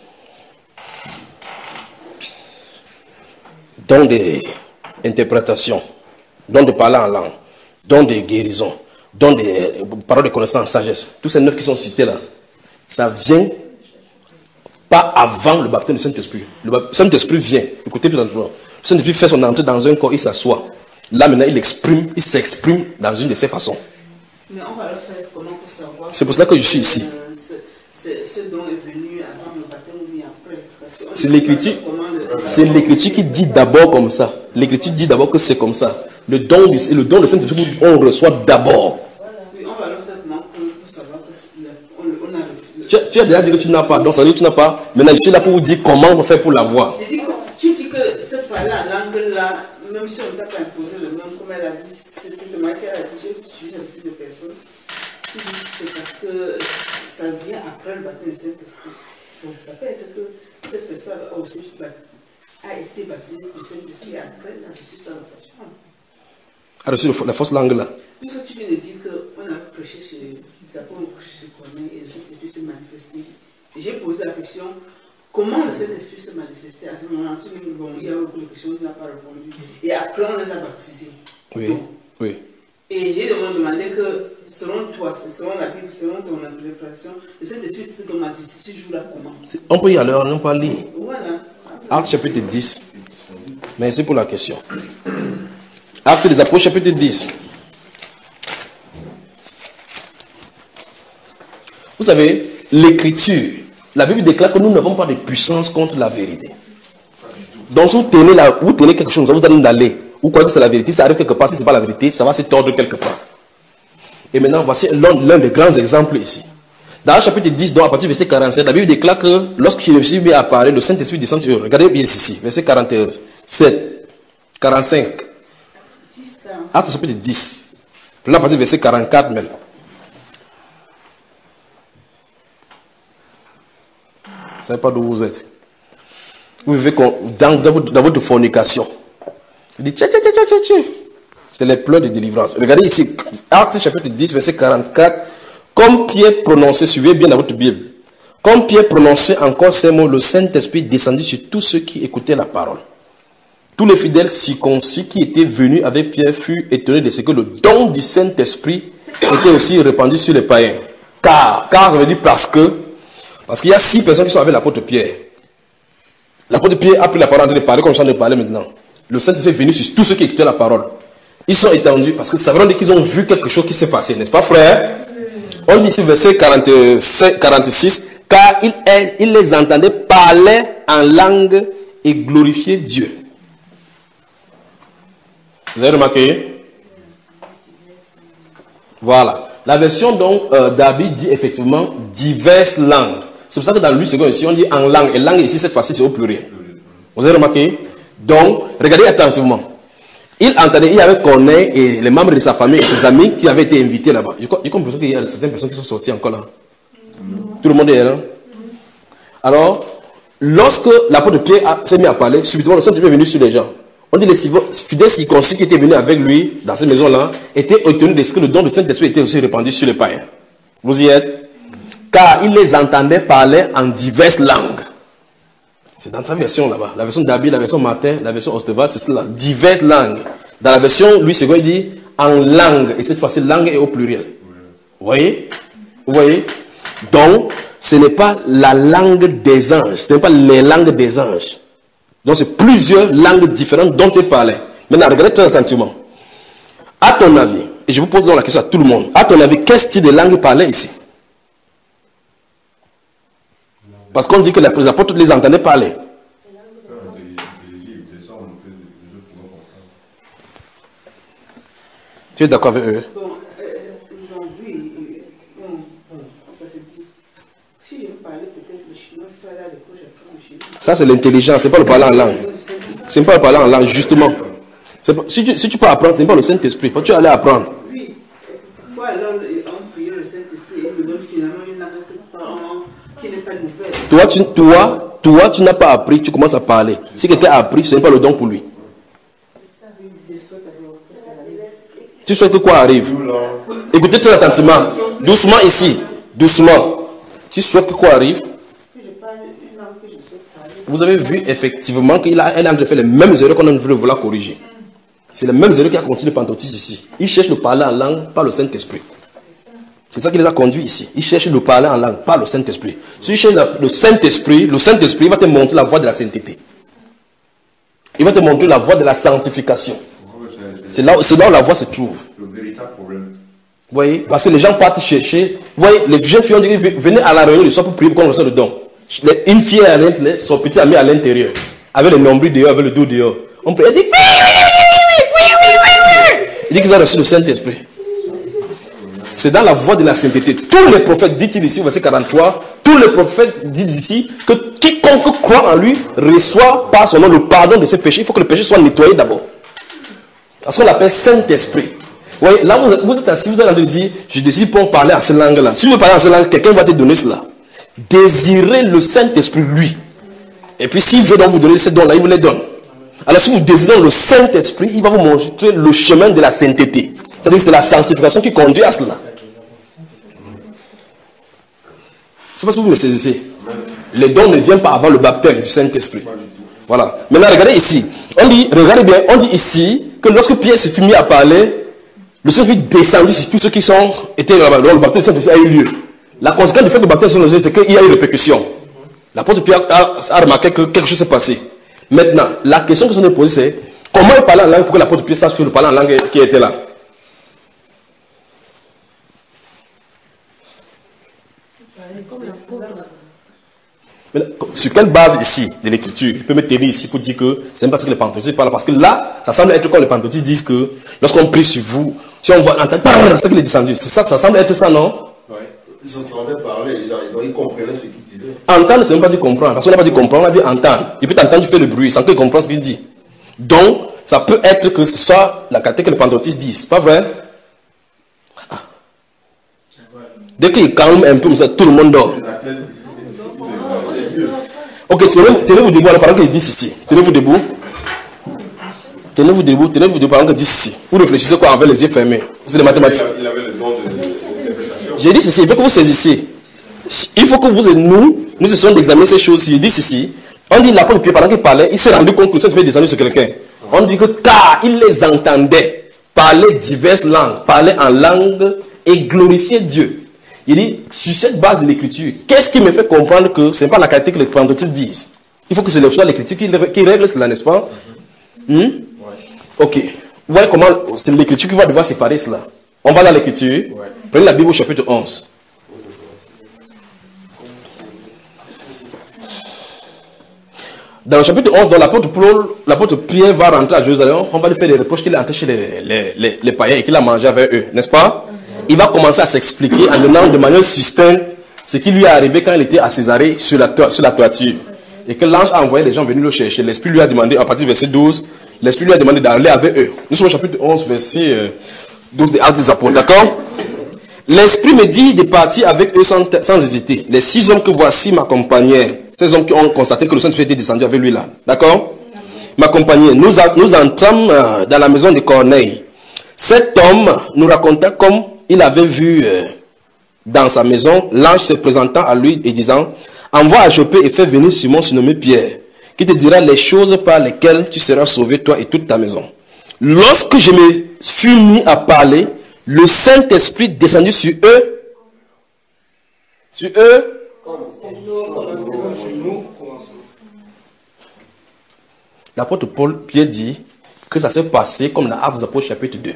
Dons des interprétations, dons de parler en langue, dons de guérison, dons de paroles de connaissance, sagesse. Tous ces neuf qui sont cités là, ça vient pas avant le baptême du Saint-Esprit. Le Saint-Esprit vient, écoutez bien, le Saint-Esprit fait son entrée dans un corps, il s'assoit. Là maintenant, il exprime, il s'exprime dans une de ses façons. Mais on va le faire comment pour savoir. C'est pour cela que je suis ici. Euh, ce dont est venu avant le baptême ou après. C'est l'écriture. C'est l'écriture qui dit d'abord comme ça. L'écriture dit d'abord que c'est comme ça. Le don du, le don de Saint-Esprit, on reçoit d'abord. Oui, on va le faire maintenant pour savoir que on a reçu. Tu, tu as déjà dit que tu n'as pas. Donc ça veut dire que tu n'as pas. Maintenant, je suis là pour vous dire comment on fait pour l'avoir. Tu dis que ce parler en langue là, même si on ne t'a pas imposé le nom, comme elle a dit, c'est de moi qu'elle a dit, j'ai suivi un peu de personnes. Tu dis que c'est parce que ça vient après le baptême du Saint-Esprit. Donc ça peut être que cette personne a aussi a été baptisée du Saint-Esprit et après elle a reçu ça dans sa chambre. A reçu la fausse langue là. Puisque tu viens de dire qu'on a prêché chez les apôtres, prêché chez Corneille et le Saint-Esprit s'est manifesté. Et j'ai posé la question, comment le Saint-Esprit s'est manifesté à ce moment-là? Bon, il y a eu beaucoup de questions, il n'a pas répondu. Et après, on les a baptisés. Oui, donc, oui. Et j'ai demandé que, selon toi, selon la Bible, selon ton interprétation, le Saint-Esprit s'était manifesté ce jour-là comment? On peut y aller, on peut pas lire. Voilà. Acte chapitre dix. Merci pour la question. Acte des Apôtres chapitre dix. Vous savez, l'écriture, la Bible déclare que nous n'avons pas de puissance contre la vérité. Donc si vous tenez, la, vous tenez quelque chose, vous allez d'aller, vous croyez que c'est la vérité, ça arrive quelque part, si ce n'est pas la vérité, ça va se tordre quelque part. Et maintenant, voici l'un des grands exemples ici. Dans le chapitre dix, donc à partir du verset quarante-sept, la Bible déclare que lorsqu'il est mis à parler, le Saint-Esprit descend sur eux. Regardez bien ici, verset quarante et un, sept, quarante-cinq. Acte chapitre dix. Là, à partir du verset quarante-quatre même. Vous ne savez pas d'où vous êtes. Vous vivez dans, dans, votre, dans votre fornication. Vous dites, tchè, tchè, tchè, tchè, tchè. C'est les pleurs de délivrance. Regardez ici, Acte chapitre dix, verset quarante-quatre. Comme qui est prononcé, suivez bien dans votre Bible. Comme Pierre prononçait encore ces mots, le Saint-Esprit descendit sur tous ceux qui écoutaient la parole. Tous les fidèles circoncis qui étaient venus avec Pierre furent étonnés de ce que le don du Saint-Esprit était aussi répandu sur les païens. Car, car ça veut dire parce que, parce qu'il y a six personnes qui sont avec l'apôtre Pierre. L'apôtre Pierre a pris la parole en train de parler comme je suis en train de parler maintenant. Le Saint-Esprit est venu sur tous ceux qui écoutaient la parole. Ils sont étendus parce que ça veut dire qu'ils ont vu quelque chose qui s'est passé, n'est-ce pas, frère? On dit ici, verset quarante-cinq, quarante-six, car il, est, il les entendait parler en langue et glorifier Dieu. Vous avez remarqué? Voilà. La version donc euh, d'Abi dit effectivement diverses langues. C'est pour ça que dans le second ici, on dit en langue. Et langue ici, cette fois-ci, c'est au pluriel. Vous avez remarqué? Donc, regardez attentivement. Il entendait, il avait Corneille et les membres de sa famille et ses amis qui avaient été invités là-bas. J'ai l'impression qu'il y a certaines personnes qui sont sorties encore là. Tout le monde est là. Alors, lorsque l'apôtre Pierre s'est mis à parler, subitement le Saint-Esprit est venu sur les gens. On dit les fidèles circoncis qui étaient venus avec lui dans cette maison-là étaient étonnés de ce que le don du Saint-Esprit était aussi répandu sur les païens. Vous y êtes? Car il les entendait parler en diverses langues. C'est dans sa version là-bas. La version d'Abi, la version Martin, la version Osteva, c'est cela. Diverses langues. Dans la version Louis second, il dit en langue. Et cette fois-ci, langue est au pluriel. Vous voyez? Vous voyez? Donc, ce n'est pas la langue des anges. Ce n'est pas les langues des anges. Donc, c'est plusieurs langues différentes dont il parlait. Maintenant, regardez très attentivement. À ton avis, et je vous pose donc la question à tout le monde, à ton avis, quel style de langue il parlait ici? Parce qu'on dit que les apôtres les entendaient parler. Tu es d'accord avec eux? Bon, euh, bon oui, bon, bon, ça se dit. Si je me parlais peut-être le chinois, il fallait à l'école, j'apprends le chinois. Ça, c'est l'intelligence, c'est pas le parler en langue. C'est pas le parler en langue, justement. Pas, si, tu, si tu peux apprendre, c'est pas le Saint-Esprit. Faut que tu aller apprendre. Oui. Pourquoi alors on prie le Saint-Esprit et il nous donne finalement une langue qui n'est pas nouvelle? Toi, tu, toi, toi, tu n'as pas appris, tu commences à parler. Si quelqu'un a appris, ce n'est pas le don pour lui. Tu souhaites que quoi arrive? Écoutez très attentivement. Doucement ici. Doucement. Tu souhaites que quoi arrive? Vous avez vu effectivement qu'il a, elle a fait les mêmes erreurs qu'on a voulu vouloir corriger. C'est les mêmes erreurs qui a continué le pentecôtiste ici. Il cherche de parler en langue par le Saint-Esprit. C'est ça qui les a conduits ici. Il cherche de parler en langue par le Saint-Esprit. Si tu cherches le Saint-Esprit, le Saint-Esprit va te montrer la voie de la sainteté. Il va te montrer la voie de la sanctification. C'est là, c'est là où la voie se trouve. Le véritable problème. Vous voyez? Parce que les gens partent chercher. Vous voyez, les jeunes filles ont dit venez à la réunion du soir pour prier pour qu'on reçoit le don. Une fille à l'intérieur, son petit ami à l'intérieur, avec le nombril dehors, avec le dos dehors. On prie, elle dit oui, oui, oui, oui, oui, oui, oui, oui. Il dit qu'ils ont reçu le Saint-Esprit. C'est dans la voie de la sainteté. Tous les prophètes, dit-il ici au verset quarante-trois, tous les prophètes disent ici que quiconque croit en lui reçoit par son nom le pardon de ses péchés. Il faut que le péché soit nettoyé d'abord. C'est ce qu'on appelle Saint-Esprit. Vous voyez, là vous, vous êtes assis, vous êtes en train de dire, je décide pour parler en cette langue-là. Si vous parlez en cette langue, quelqu'un va te donner cela. Désirez le Saint-Esprit, lui. Et puis s'il veut donc vous donner ces dons-là, il vous les donne. Alors si vous désirez le Saint-Esprit, il va vous montrer le chemin de la sainteté. C'est-à-dire que c'est la sanctification qui conduit à cela. C'est parce que vous me saisissez. Les dons ne viennent pas avant le baptême du Saint-Esprit. Voilà. Maintenant, regardez ici. On dit, regardez bien, on dit ici que lorsque Pierre se fut mis à parler, le Saint-Esprit descendit sur tous ceux qui sont, étaient là-bas. Le baptême du Saint-Esprit a eu lieu. La conséquence du fait que le baptême soit lieu, c'est qu'il y a eu une répercussion. L'apôtre Pierre a, a remarqué que quelque chose s'est passé. Maintenant, la question que je me pose, c'est comment il parlait en langue pour que l'apôtre Pierre sache qu'il parlait en langue qui était là. Mais sur quelle base ici de l'écriture? Je peux me tenir ici pour dire que c'est même parce que les pentecôtistes parlent. Parce que là, ça semble être comme les pentecôtistes disent que lorsqu'on prie sur vous, si on voit entendre, c'est ça qu'il est descendu. Ça, ça semble être ça, non? Oui. Ils entendaient parler, ils comprenaient ce qu'ils disaient. Entendre, c'est même pas dire comprendre. Parce qu'on n'a pas dit comprendre, on a dit entendre. Et puis t'entends, tu fais le bruit sans qu'il comprenne ce qu'il dit. Donc, ça peut être que ce soit la qualité que les pentecôtistes disent. Pas vrai? Ah. Dès qu'il calme un peu, tout le monde dort. Ok, tenez-vous debout alors pendant qu'ils disent ici. Tenez-vous debout. Tenez-vous debout, tenez-vous debout pendant qu'ils disent ici. Vous réfléchissez quoi avec les yeux fermés? C'est les mathématiques. Il avait le don de l'interprétation. J'ai dit ceci, il faut que vous saisissiez. Il faut que vous et nous, nous essayons d'examiner ces choses. Il dit ceci. On dit l'apôtre Pierre, pendant qu'il parlait, il s'est rendu compte que le Saint-Esprit est descendu sur quelqu'un. On dit que car il les entendait parler diverses langues, parler en langue et glorifier Dieu. Il dit, sur cette base de l'écriture, qu'est-ce qui me fait comprendre que ce n'est pas la qualité que les pentecôtistes disent? Il faut que ce soit l'écriture qui, qui règle cela, n'est-ce pas? Hmm? Ouais. Ok. Vous voyez comment c'est l'écriture qui va devoir séparer cela. On va dans l'écriture. Ouais. Prenez la Bible au chapitre onze. Dans le chapitre onze, dans l'apôtre Paul, l'apôtre Pierre va rentrer à Jérusalem, on va lui faire des reproches qu'il a entré chez les, les, les, les païens et qu'il a mangé avec eux, n'est-ce pas? Il va commencer à s'expliquer en donnant de manière succincte ce qui lui est arrivé quand il était à Césarée sur la, to sur la toiture. Et que l'ange a envoyé des gens venir le chercher. L'Esprit lui a demandé, à partir du verset douze, l'Esprit lui a demandé d'aller avec eux. Nous sommes au chapitre onze, verset douze des Actes des Apôtres, d'accord? L'Esprit me dit de partir avec eux sans, sans hésiter. Les six hommes que voici m'accompagnaient. Ces hommes qui ont constaté que le Saint-Esprit était descendu avec lui là. D'accord? M'accompagnaient. Nous, nous entrâmes dans la maison de Corneille. Cet homme nous raconta comme il avait vu euh, dans sa maison l'ange se présentant à lui et disant, envoie à Joppé et fais venir Simon surnommé Pierre, qui te dira les choses par lesquelles tu seras sauvé, toi et toute ta maison. Lorsque je me fus mis à parler, le Saint-Esprit descendu sur eux. Sur eux. L'apôtre Paul, Pierre dit que ça s'est passé comme dans Actes des Apôtres chapitre deux.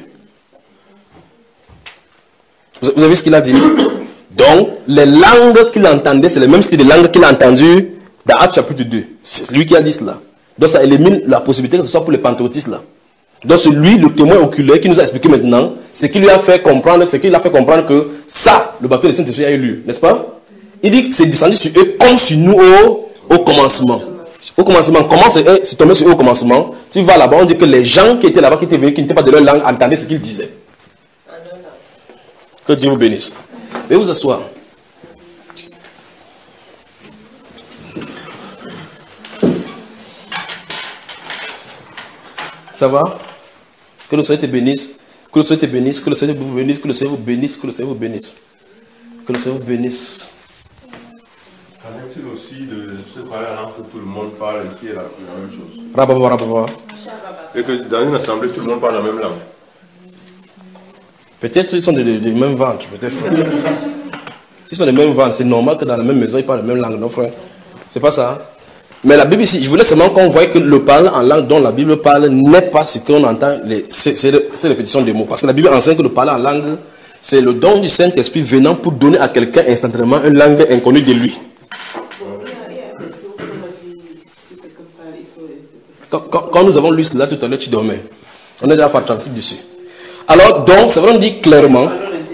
Vous avez vu ce qu'il a dit? Donc, les langues qu'il entendait, c'est le même style de langue qu'il a entendu dans Actes chapitre deux. C'est lui qui a dit cela. Donc, ça élimine la possibilité que ce soit pour les pentecôtistes là. Donc, c'est lui, le témoin oculaire, qui nous a expliqué maintenant, c'est qu'il lui a fait comprendre, c'est qu'il a fait comprendre que ça, le baptême de Saint-Esprit a eu lieu, n'est-ce pas? Il dit que c'est descendu sur eux comme sur nous au, au commencement. Au commencement, comment c'est tombé sur eux au commencement? Tu vas là-bas, on dit que les gens qui étaient là-bas, qui étaient venus, qui n'étaient pas de leur langue, entendaient ce qu'ils disaient. Que Dieu vous bénisse. Veuillez vous asseoir. Ça va? Que le Seigneur te bénisse. Que le Seigneur te bénisse. Que le Seigneur vous bénisse. Que le Seigneur vous bénisse. Que le Seigneur vous bénisse. Que le Seigneur vous bénisse. Qu'en est-il aussi de se parler en langue que tout le monde parle et qui est la, la même chose? Rababa, rababa. Et que dans une assemblée, tout le monde parle la même langue. Peut-être qu'ils sont des de, de mêmes ventres, peut-être. S'ils sont des mêmes ventres, c'est normal que dans la même maison, ils parlent la même langue, non frère? C'est pas ça. Mais la Bible ici, je voulais seulement qu'on voie que le parler en langue dont la Bible parle n'est pas ce qu'on entend, c'est répétition des mots. Parce que la Bible enseigne que le parler en langue, c'est le don du Saint-Esprit venant pour donner à quelqu'un instantanément une langue inconnue de lui. Quand, quand, quand nous avons lu cela tout à l'heure, tu dormais. On est déjà par principe dessus. Alors, donc, c'est vrai, on dit clairement.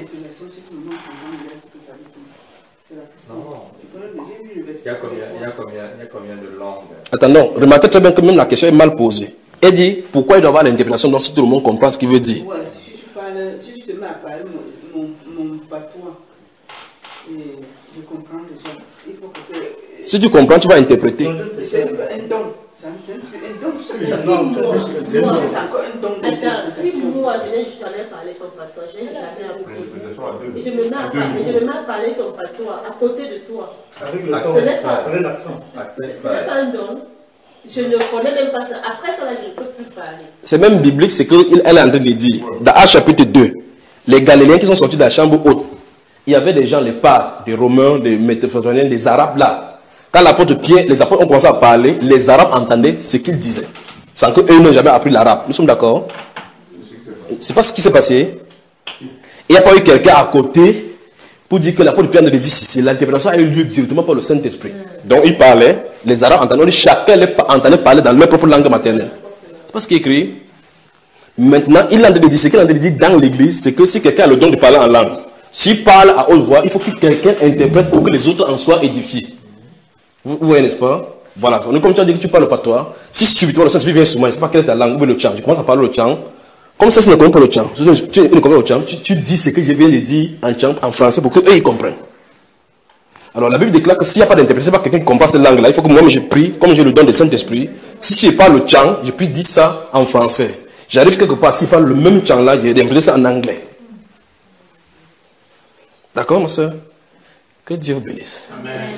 Il y a combien, il y a combien, il y a combien de langues? Attendons, remarquez très bien que même la question est mal posée. Elle dit, pourquoi il doit y avoir l'interprétation donc si tout le monde comprend ce qu'il veut dire? Ouais, si je parle, si je te mets à parler mon, mon, mon patois, et je comprends déjà. Il faut que... Si tu comprends, tu vas interpréter. C'est un don. C'est un don. C'est encore un don. Attends, si moi je venais juste à parler ton patois, je n'ai jamais appris. Et je me mets à parler, je me mets à parler ton patois à côté de toi. Avec le temps, Ce n'est pas, avec l'accent. ce n'est pas un don. Je ne connais même pas ça. Après ça, là, je ne peux plus parler. C'est même biblique, c'est qu'elle est en train de dire. Dans Actes chapitre deux, les Galiléens qui sont sortis de la chambre haute, il y avait des gens, les Parthes, des Romains, des Méditerranéens, des Arabes là. Quand l'apôtre Pierre, les apôtres ont commencé à parler, les Arabes entendaient ce qu'ils disaient. Sans qu'eux n'ont jamais appris l'arabe. Nous sommes d'accord? C'est pas ce qui s'est passé. Il n'y a pas eu quelqu'un à côté pour dire que l'apôtre Pierre ne dit si c'est l'interprétation a eu lieu directement par le Saint-Esprit. Donc il parlait, les Arabes entendaient, chacun entendait parler dans leur propre langue maternelle. C'est pas ce qui est écrit. Maintenant, il a dit, ce qu'il a dit dans l'église, c'est que si quelqu'un a le don de parler en langue, s'il parle à haute voix, il faut que quelqu'un interprète pour que les autres en soient édifiés. Vous, vous voyez, n'est-ce pas? Voilà. Donc, comme tu as dit que tu parles pas toi, si subitement le Saint-Esprit vient sur moi, je ne sais pas quelle est ta langue, ou le chant, je commence à parler le chant. Comme ça, si tu ne connais pas le chant, tu, tu, tu ne connais pas le chant, tu, tu dis ce que je viens de dire en chant, en français, pour qu'eux ils comprennent. Alors, la Bible déclare que s'il n'y a pas d'interprétation, pas quelqu'un qui comprend cette langue-là, il faut que moi, je prie, comme j'ai le don du Saint-Esprit, si je parle le chant, je puisse dire ça en français. J'arrive quelque part, s'il parle le même chant-là, je vais interpréter ça en anglais. D'accord, ma soeur? Que Dieu vous bénisse. Amen.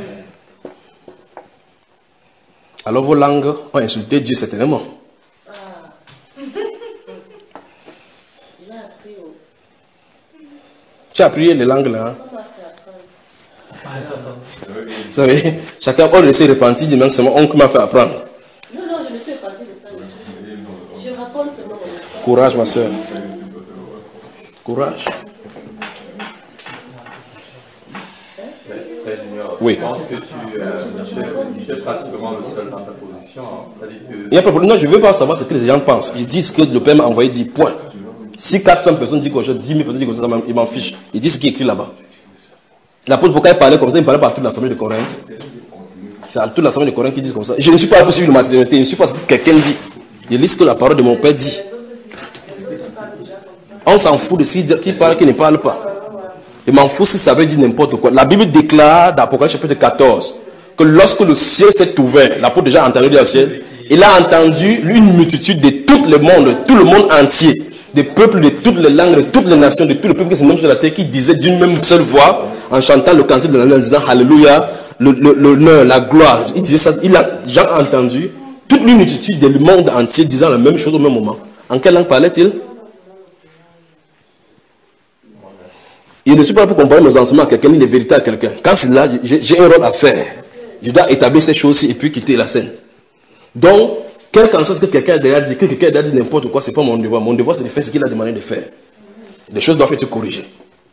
Alors vos langues ont insulté Dieu certainement. Tu as prié les langues là. Hein? Vous savez, chacun on laissé repentir, dit même c'est mon oncle m'a fait apprendre. Non, non, je me suis repentir de ça. Je raconte seulement. Courage ma soeur. Courage. Oui. Je pense que tu, euh, tu, es, tu es pratiquement le seul dans ta position. Ça dit que... Il y a pas de problème. Non, je ne veux pas savoir ce que les gens pensent. Ils disent que le Père m'a envoyé dix points. Si quatre cents personnes disent que dix mille personnes disent que ça, ils m'en fichent. Ils disent ce qui est écrit là-bas. L'apôtre, pourquoi il parlait comme ça? Il parlait par toute l'assemblée de Corinthe. C'est à toute l'assemblée de Corinthe qui disent comme ça. Je ne suis pas là pour suivre ma maternité. Je ne suis pas ce que quelqu'un dit. Je lis ce que la parole de mon Père dit. On s'en fout de ce qu'il dit, qui parle, qui ne parle pas. Je m'en fous si ça veut dire n'importe quoi. La Bible déclare dans Apocalypse chapitre quatorze que lorsque le ciel s'est ouvert, l'apôtre déjà entendu dire au ciel, il a entendu une multitude de tout le monde, tout le monde entier, des peuples de toutes les langues, de toutes les nations, de tous les peuples qui se nomment sur la terre, qui disaient d'une même seule voix, en chantant le cantique de l'année, en disant Alléluia, l'honneur, la gloire. Il disait ça, il a déjà entendu toute une multitude du monde entier disant la même chose au même moment. En quelle langue parlait-il? Je ne suis pas là pour comparer mes enseignements à quelqu'un, ni les vérités à quelqu'un. Quand c'est là, j'ai un rôle à faire. Je dois établir ces choses-ci et puis quitter la scène. Donc, quel qu'en soit ce que quelqu'un a déjà dit, que quelqu'un a déjà dit n'importe quoi, ce n'est pas mon devoir. Mon devoir, c'est de faire ce qu'il a demandé de faire. Les choses doivent être corrigées.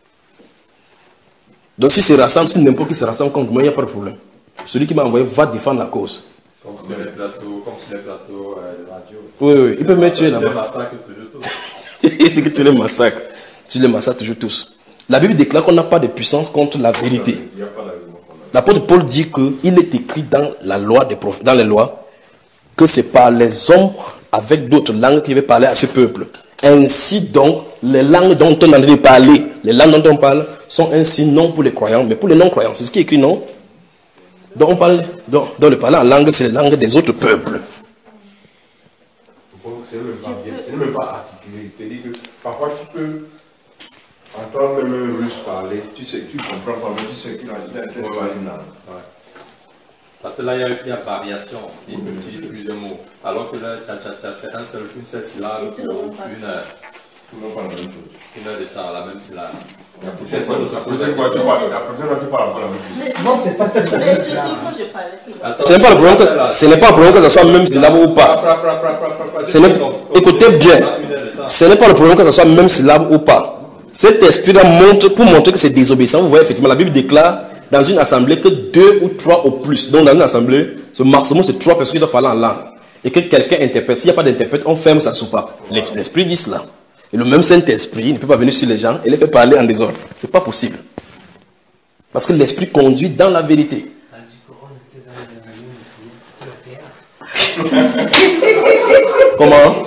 Donc, si se rassemble, si n'importe qui se rassemble contre moi, il n'y a pas de problème. Celui qui m'a envoyé va défendre la cause. Comme sur les plateaux, comme sur les plateaux euh, de radio. Oui, oui, il peut me tuer là-bas. Tu les massacres toujours tous. Il dit que tu les massacres. Tu les massacres toujours tous. La Bible déclare qu'on n'a pas de puissance contre la vérité. L'apôtre Paul dit qu'il est écrit dans la loi des prophètes, dans les lois, que c'est par les hommes avec d'autres langues qu'il veut parler à ce peuple. Ainsi donc, les langues dont on est en train de parler, les langues dont on parle, sont ainsi non pour les croyants, mais pour les non-croyants. C'est ce qui est écrit, non? Donc on parle, donc, dans le parler en langue, c'est les langues des autres peuples. C'est même pas bien, c'est même pas articulé. C'est-à-dire que parfois tu peux entendre même un russe parler, tu sais, tu comprends pas, mais tu sais qu'il a dit une langue. Parce que là, il y a, il y a variation, il utilise plusieurs mots. Alors que là, tcha, tcha, tcha, c'est un seul, une seule syllabe pour une heure. Tout le monde parle la même chose. Une heure de temps, la même syllabe. La prochaine fois, tu parles encore la même chose. Non, c'est pas tout. Ce n'est pas le problème que, ce n'est pas le problème que ça soit même syllabe ou pas. Ce n'est, écoutez bien, ce n'est pas le problème que ça soit même syllabe ou pas. Cet esprit-là montre, pour montrer que c'est désobéissant, vous voyez effectivement, la Bible déclare dans une assemblée que deux ou trois au plus. Donc dans une assemblée, ce maximum c'est trois personnes qui doivent parler en langue. Et que quelqu'un interprète. S'il n'y a pas d'interprète, on ferme sa soupape. L'esprit dit cela. Et le même Saint-Esprit ne peut pas venir sur les gens et les faire parler en désordre. C'est pas possible. Parce que l'esprit conduit dans la vérité. Comment?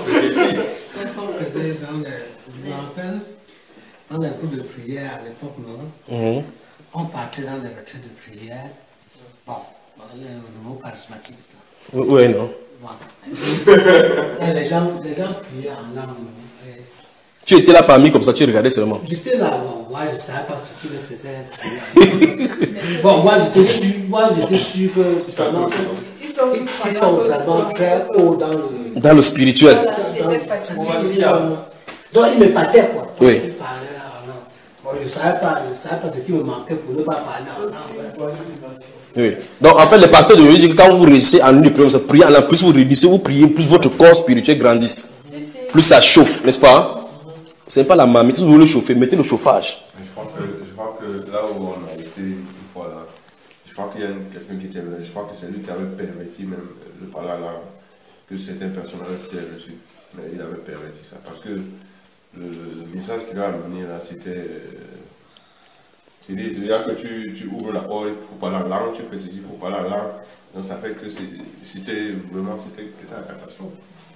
Dans les cours de prière à l'époque, non, mmh. on partait dans les retraites de prière. Bon, le nouveau charismatique. Oui, oui, non. Bon. Et les, gens, les gens priaient en langue. Et tu étais là parmi comme ça, tu regardais seulement. J'étais là, bon, moi je ne savais pas ce qu'ils faisaient. Bon, moi j'étais sûr, moi j'étais sûr que justement, ils sont vraiment très hauts dans le, dans le spirituel. Dans, dans, donc ils me battaient quoi. Oui. Bon, je ne savais pas, je savais pas ce qui me manquait pour ne pas parler en langue. Oui. Donc en fait, le pasteur de Jésus, quand vous réussissez en une prière, vous priez en langue, plus vous réunissez, vous priez, plus votre corps spirituel grandisse. Plus ça chauffe, n'est-ce pas? Ce n'est pas la mamie, si vous voulez chauffer, mettez le chauffage. Je crois que, je crois que là où on a été une fois là, je crois qu'il y a quelqu'un qui était venu, je crois que c'est lui qui avait perverti même le parler en langue, que certaines personnes avaient peut-être reçu, mais il avait perverti ça. Parce que le, le message qu'il a amené là, c'était. C'est-à-dire que tu, tu ouvres la porte pour parler en langue, tu fais ceci pour parler en langue. Donc ça fait que c'était vraiment c'était la catastrophe.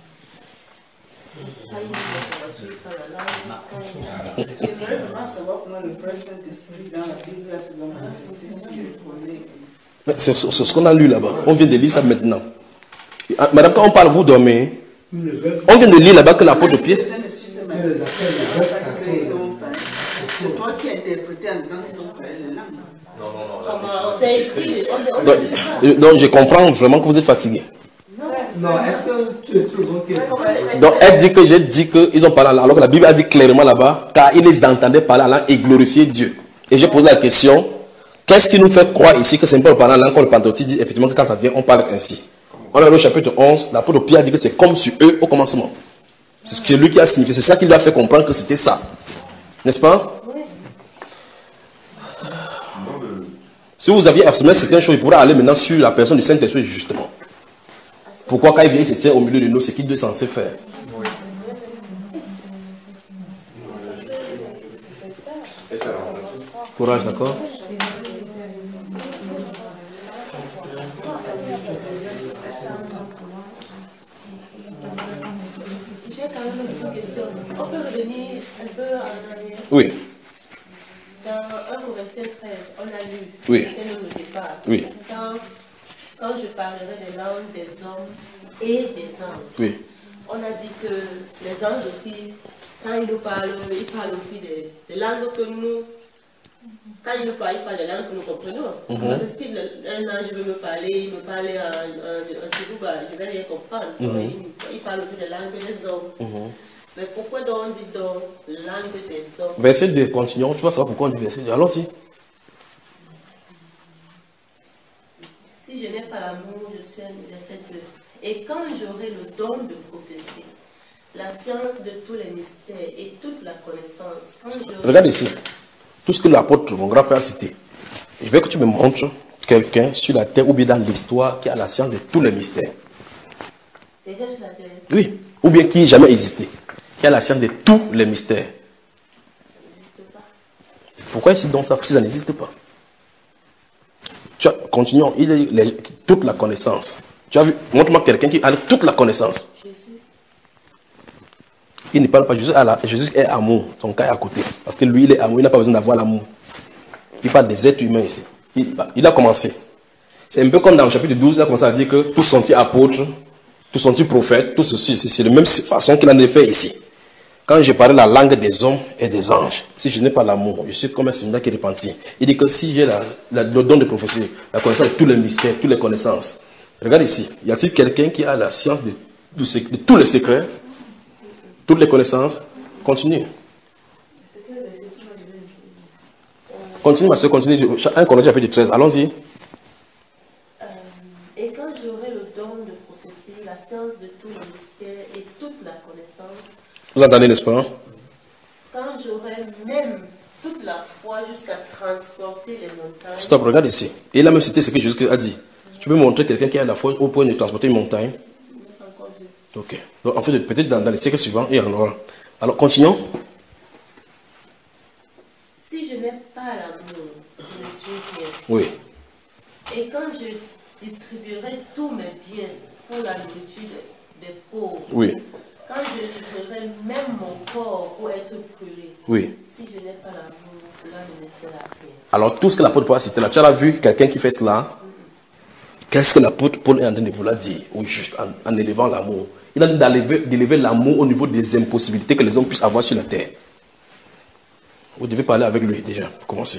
J'aimerais vraiment savoir comment le frère Saint-Esprit dans la Bible là, c'est vraiment insister sur les problèmes. C'est ce qu'on a lu là-bas. On vient de lire ça maintenant. Madame, quand on parle, vous dormez. On vient de lire là-bas que l'apôtre Pierre. C'est toi qui as interprété en disant qu'ils ont parlé de langue. Non, non, non, Comment on s'est écrit, on- on- Donc, euh, donc, je comprends vraiment que vous êtes fatigué. Non, est-ce que tu, tu veux que... Donc elle dit que j'ai dit qu'ils ont parlé en langue, alors que la Bible a dit clairement là-bas, car ils les entendaient parler en langue et glorifier Dieu. Et j'ai posé la question, qu'est-ce qui nous fait croire ici que c'est pas le parler en langue, quand le Pentecôte dit effectivement que quand ça vient, on parle ainsi. On a le chapitre onze, l'apôtre Pierre dit que c'est comme sur eux au commencement. C'est ce que lui qui a signifié, c'est ça qui lui a fait comprendre que c'était ça. N'est-ce pas? Si vous aviez affirmé certaines choses, il pourrait aller maintenant sur la personne du Saint-Esprit justement. Pourquoi quand il vient, il se tient au milieu de nous, c'est qu'il doit censé faire. Courage, d'accord? J'ai quand même une petite question. On peut revenir un peu en arrière. Oui. Dans un Corinthiens treize, on a lu, Oui. c'était même le départ. Oui. Quand, quand je parlerai des langues des hommes et des anges, Oui. on a dit que les anges aussi, quand ils nous parlent, ils parlent aussi des, des langues que nous, quand ils nous parlent, ils parlent des langues que nous comprenons. Mhm. Parce que si le- un ange veut me parler, il me parle en, en, en Siruba, je ne vais rien comprendre. Mhm. il, il parle aussi des langues des hommes. Mhm. Mais pourquoi donc on dit donc langue des hommes? Verset deux, continuons. Tu vas savoir pourquoi on dit verset deux. Allons-y. Si je n'ai pas l'amour, je suis un verset deux. Et quand j'aurai le don de prophétie, la science de tous les mystères et toute la connaissance, quand j'aurai... Regarde ici. Tout ce que l'apôtre, mon grand frère, a cité. Je veux que tu me montres quelqu'un sur la terre ou bien dans l'histoire qui a la science de tous les mystères. Quelqu'un sur la terre. Oui. Ou bien qui n'a jamais existé. Qui a la science de tous les mystères. Pourquoi ici donc ça, si ça n'existe pas? Tu as, continuons. Il est les- toute la connaissance. Tu as vu, montre-moi quelqu'un qui a toute la connaissance. Jésus. Il ne parle pas, Jésus, à la, Jésus est amour. Son cas est à côté. Parce que lui, il est amour. Il n'a pas besoin d'avoir l'amour. Il parle des êtres humains ici. Il, il a commencé. C'est un peu comme dans le chapitre douze, il a commencé à dire que tout senti apôtre, tout senti prophète, tout ceci, c'est de la même façon qu'il en a fait ici. Quand je parlais la langue des hommes et des anges, si je n'ai pas l'amour, je suis comme un soldat qui est repenti. Il dit que si j'ai la, la- le don de prophétie, la connaissance de tous les mystères, toutes les connaissances. Regarde ici, y a-t-il quelqu'un qui a la science de, de, sec- de tous les secrets, toutes les connaissances? Continue. Continue, ma soeur, continue. un Corinthiens chapitre treize, allons-y. Euh, et quand j'aurai le don de prophétie, la science de tous les mystères et toute la connaissance, Vous entendez, n'est-ce pas? quand j'aurai même toute la foi jusqu'à transporter les montagnes, Stop, regarde ici. Et il a même cité ce que Jésus a dit. Tu peux montrer quelqu'un qui a la foi au point de transporter une montagne? Ok. Donc, en fait, peut-être dans, dans les siècles suivants, il y en aura. Alors, continuons. si je n'ai pas l'amour, je ne suis rien. Oui. Et quand je distribuerai tous mes biens pour la nourriture des, des pauvres, Oui. quand je livrerai même mon corps pour être brûlé, Oui. si je n'ai pas l'amour, cela ne me sert à rien. Alors, tout ce que l'apôtre Paul a cité là, tu as vu quelqu'un qui fait cela? Qu'est-ce que l'apôtre Paul est en train de vouloir dire? Ou juste en, en élevant l'amour. Il a dit d'élever d'élever l'amour au niveau des impossibilités que les hommes puissent avoir sur la terre. Vous devez parler avec lui déjà, pour commencer.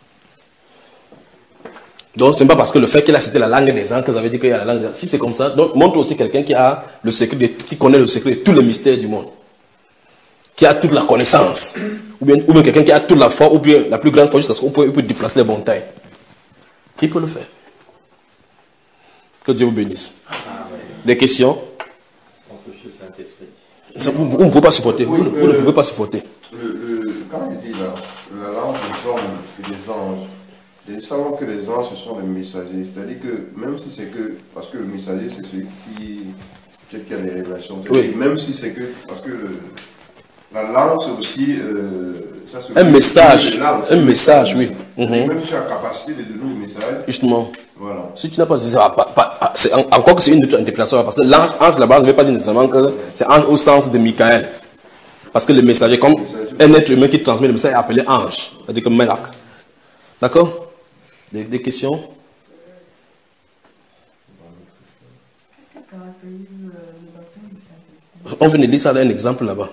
Donc, ce n'est pas parce que le fait qu'il a cité la langue des anges que vous avez dit qu'il y a la langue des anges. Si c'est comme ça, donc montre aussi quelqu'un qui a le secret de, qui connaît le secret de tous les mystères du monde. Qui a toute la connaissance. Ou bien, ou bien quelqu'un qui a toute la foi, ou bien la plus grande foi jusqu'à ce qu'on peut, il peut déplacer les montagnes. Qui peut le faire? Que Dieu vous bénisse. Des questions? Empêcher le Saint-Esprit. Ça, Vous, vous ne pouvez pas supporter. Vous, ne- vous ne pouvez pas supporter. Le, le, quand il dit là, la langue des hommes et des anges, nous savons que les anges ce sont des messagers. C'est-à-dire que même si c'est que, parce que le messager c'est celui qui, qui, qui a les révélations. Oui. Même si c'est que, parce que le- la langue c'est aussi euh, ça, c'est Un message. langue, Un message, oui. Mhm. Même si tu as la capacité de donner un message. Justement. Voilà. Si tu n'as pas dit ça, pas- pas- pas- c'est en- encore que c'est une autre interprétation, parce que l'ange ange là-bas ne veut pas dire nécessairement que c'est ange au sens de Michael. Parce que le messager, comme un être humain qui transmet le message, est appelé ange, c'est-à-dire comme Melach. D'accord? Des, des questions? Qu'est-ce qui caractérise euh, le baptême du Saint-Esprit? On vient de lire ça, là, un exemple là-bas.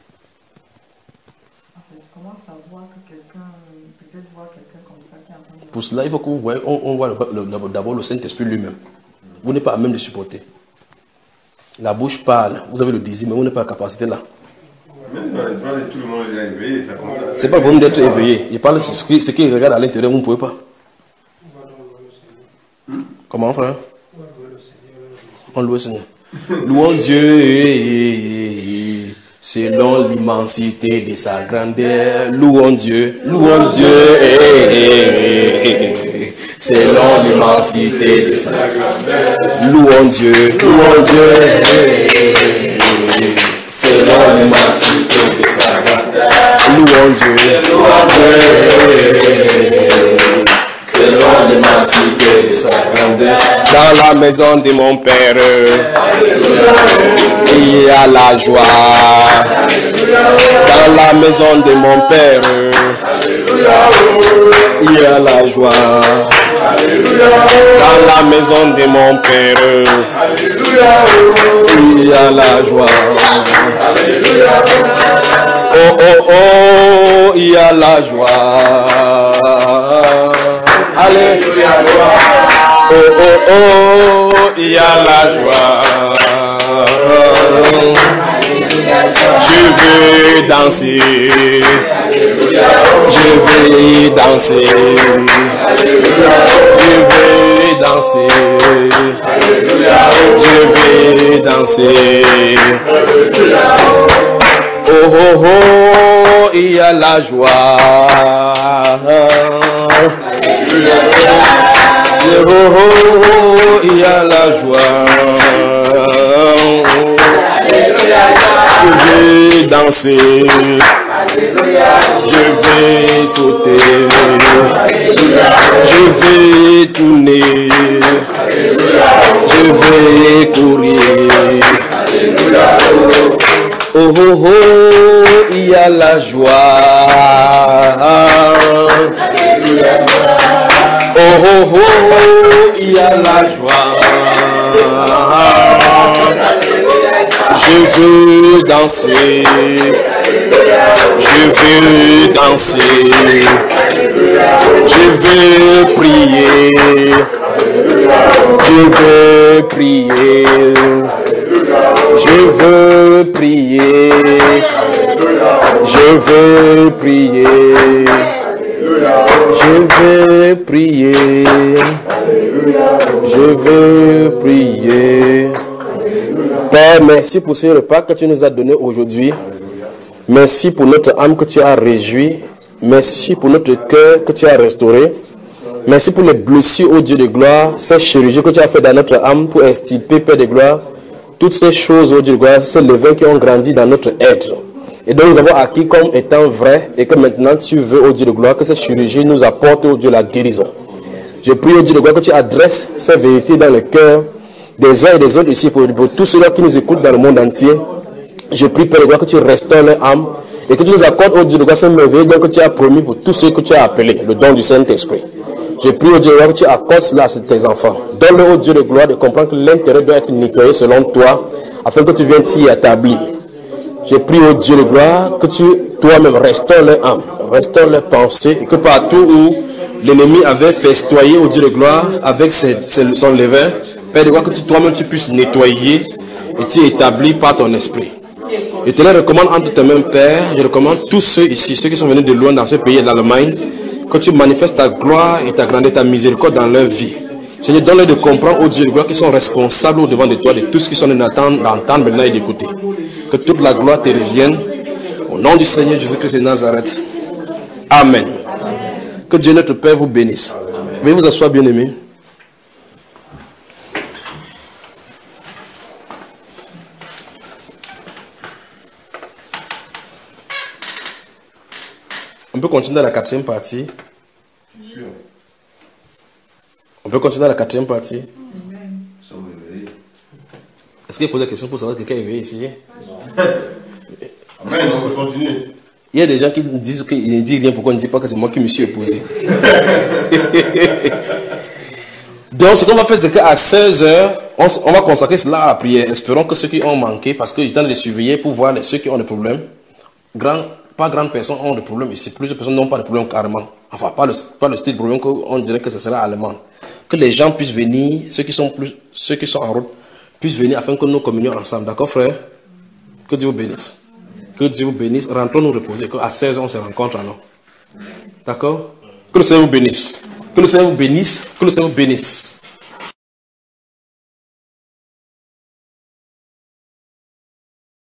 En fait, comment savoir que quelqu'un, peut-être voir quelqu'un comme ça qui est en train de... pour cela, il faut qu'on voit, on, on voit d'abord le Saint-Esprit lui-même. Vous n'êtes pas à même de supporter. La bouche parle, vous avez le désir, mais vous n'avez pas la capacité là. Même dans les droits de tout le monde est éveillé, ça commence. C'est pas le problème d'être éveillé. Je parle de ce qui, ce qui regarde à l'intérieur, vous ne pouvez pas. Hmm? Comment, frère? On loue le Seigneur. Louons Dieu selon l'immensité de sa grandeur. Louons Dieu, louons Dieu selon l'immensité de sa grandeur. Louons Dieu, louons Dieu selon l'immensité de sa grandeur. Louons Dieu, louons Dieu selon l'immensité de sa grandeur. Dans la maison de mon Père, il y a la joie. Dans la maison de mon Père, il y a la joie. Dans la maison de mon Père, il y a la joie. Oh, oh, oh, il y a la joie. Alléluia, oh, oh, oh, il y a la joie. Je veux danser. Je veux danser. Je veux danser. Je veux danser. Oh, oh, oh, il y a la joie. Oh, oh, oh, il y a la joie. Je vais danser. Je vais sauter. Je vais tourner. Je vais courir. Oh, oh, oh, il y a la joie. Oh, oh, oh, il y a la joie. Je veux danser. Je veux danser. Je veux prier. Je veux prier. Je veux prier. Je veux prier. Je veux prier. Je veux prier. Père, merci pour ce repas que tu nous as donné aujourd'hui. Merci pour notre âme que tu as réjouie. Merci pour notre cœur que tu as restauré. Merci pour les blessures, ô Dieu de gloire, ces chirurgies que tu as fait dans notre âme pour extirper, Père de gloire, toutes ces choses, ô Dieu de gloire, ces levains qui ont grandi dans notre être. Et donc nous avons acquis comme étant vrai et que maintenant tu veux, ô Dieu de gloire, que cette chirurgie nous apporte, ô Dieu, la guérison. Je prie, ô Dieu de gloire, que tu adresses ces vérités dans le cœur des uns et des autres ici, pour, pour tous ceux-là qui nous écoutent dans le monde entier. Je prie, Père de gloire, que tu restaures leur âme et que tu nous accordes, ô Dieu de gloire, cette merveille que tu as promis pour tous ceux que tu as appelés, le don du Saint-Esprit. Je prie, ô Dieu de gloire, que tu accordes cela à tes enfants. Donne-le, ô Dieu de gloire, de comprendre que l'intérêt doit être nettoyé selon toi, afin que tu viennes t'y établir. Je prie, ô Dieu de gloire, que tu, toi-même, restaures leur âme, restaures leurs pensées, et que partout où l'ennemi avait festoyé, ô Dieu de gloire, avec ses, ses, son levain, Père de gloire, que tu, toi-même, tu puisses nettoyer et t'y établir par ton esprit. Je te les recommande entre tes mains, Père. Je recommande tous ceux ici, ceux qui sont venus de loin dans ce pays d'Allemagne, que tu manifestes ta gloire et ta grandeur, ta miséricorde dans leur vie. Seigneur, donne-leur de comprendre, ô Dieu de gloire, qu'ils sont responsables au devant de toi, de tout ce qu'ils sont en attente d'entendre maintenant et d'écouter. Que toute la gloire te revienne. Au nom du Seigneur Jésus-Christ de Nazareth. Amen. Que Dieu notre Père vous bénisse. Veuillez vous asseoir, bien-aimés. On peut continuer dans la quatrième partie. On peut continuer dans la quatrième partie. Est-ce qu'il pose la question pour savoir si quelqu'un est éveillé ici? Amen, on peut continuer. Il y a des gens qui disent qu'ils ne disent rien, pourquoi on ne dit pas que c'est moi qui me suis épousé. Donc ce qu'on va faire, c'est qu'à seize heures, on, on va consacrer cela à la prière. Espérons que ceux qui ont manqué, parce que j'ai le temps de les surveiller pour voir les, ceux qui ont des problèmes. Grand pas grandes personnes ont de problèmes ici. Plusieurs personnes n'ont pas de problème carrément. Enfin, pas le, pas le style de problème qu'on dirait que ce sera allemand. Que les gens puissent venir, ceux qui sont, plus, ceux qui sont en route, puissent venir afin que nous communions ensemble. D'accord, frère? Que Dieu vous bénisse. Que Dieu vous bénisse. Rentrons nous reposer. Qu'à seize heures, on se rencontre alors. D'accord? Que le Seigneur vous bénisse. Que le Seigneur vous bénisse. Que le Seigneur vous bénisse.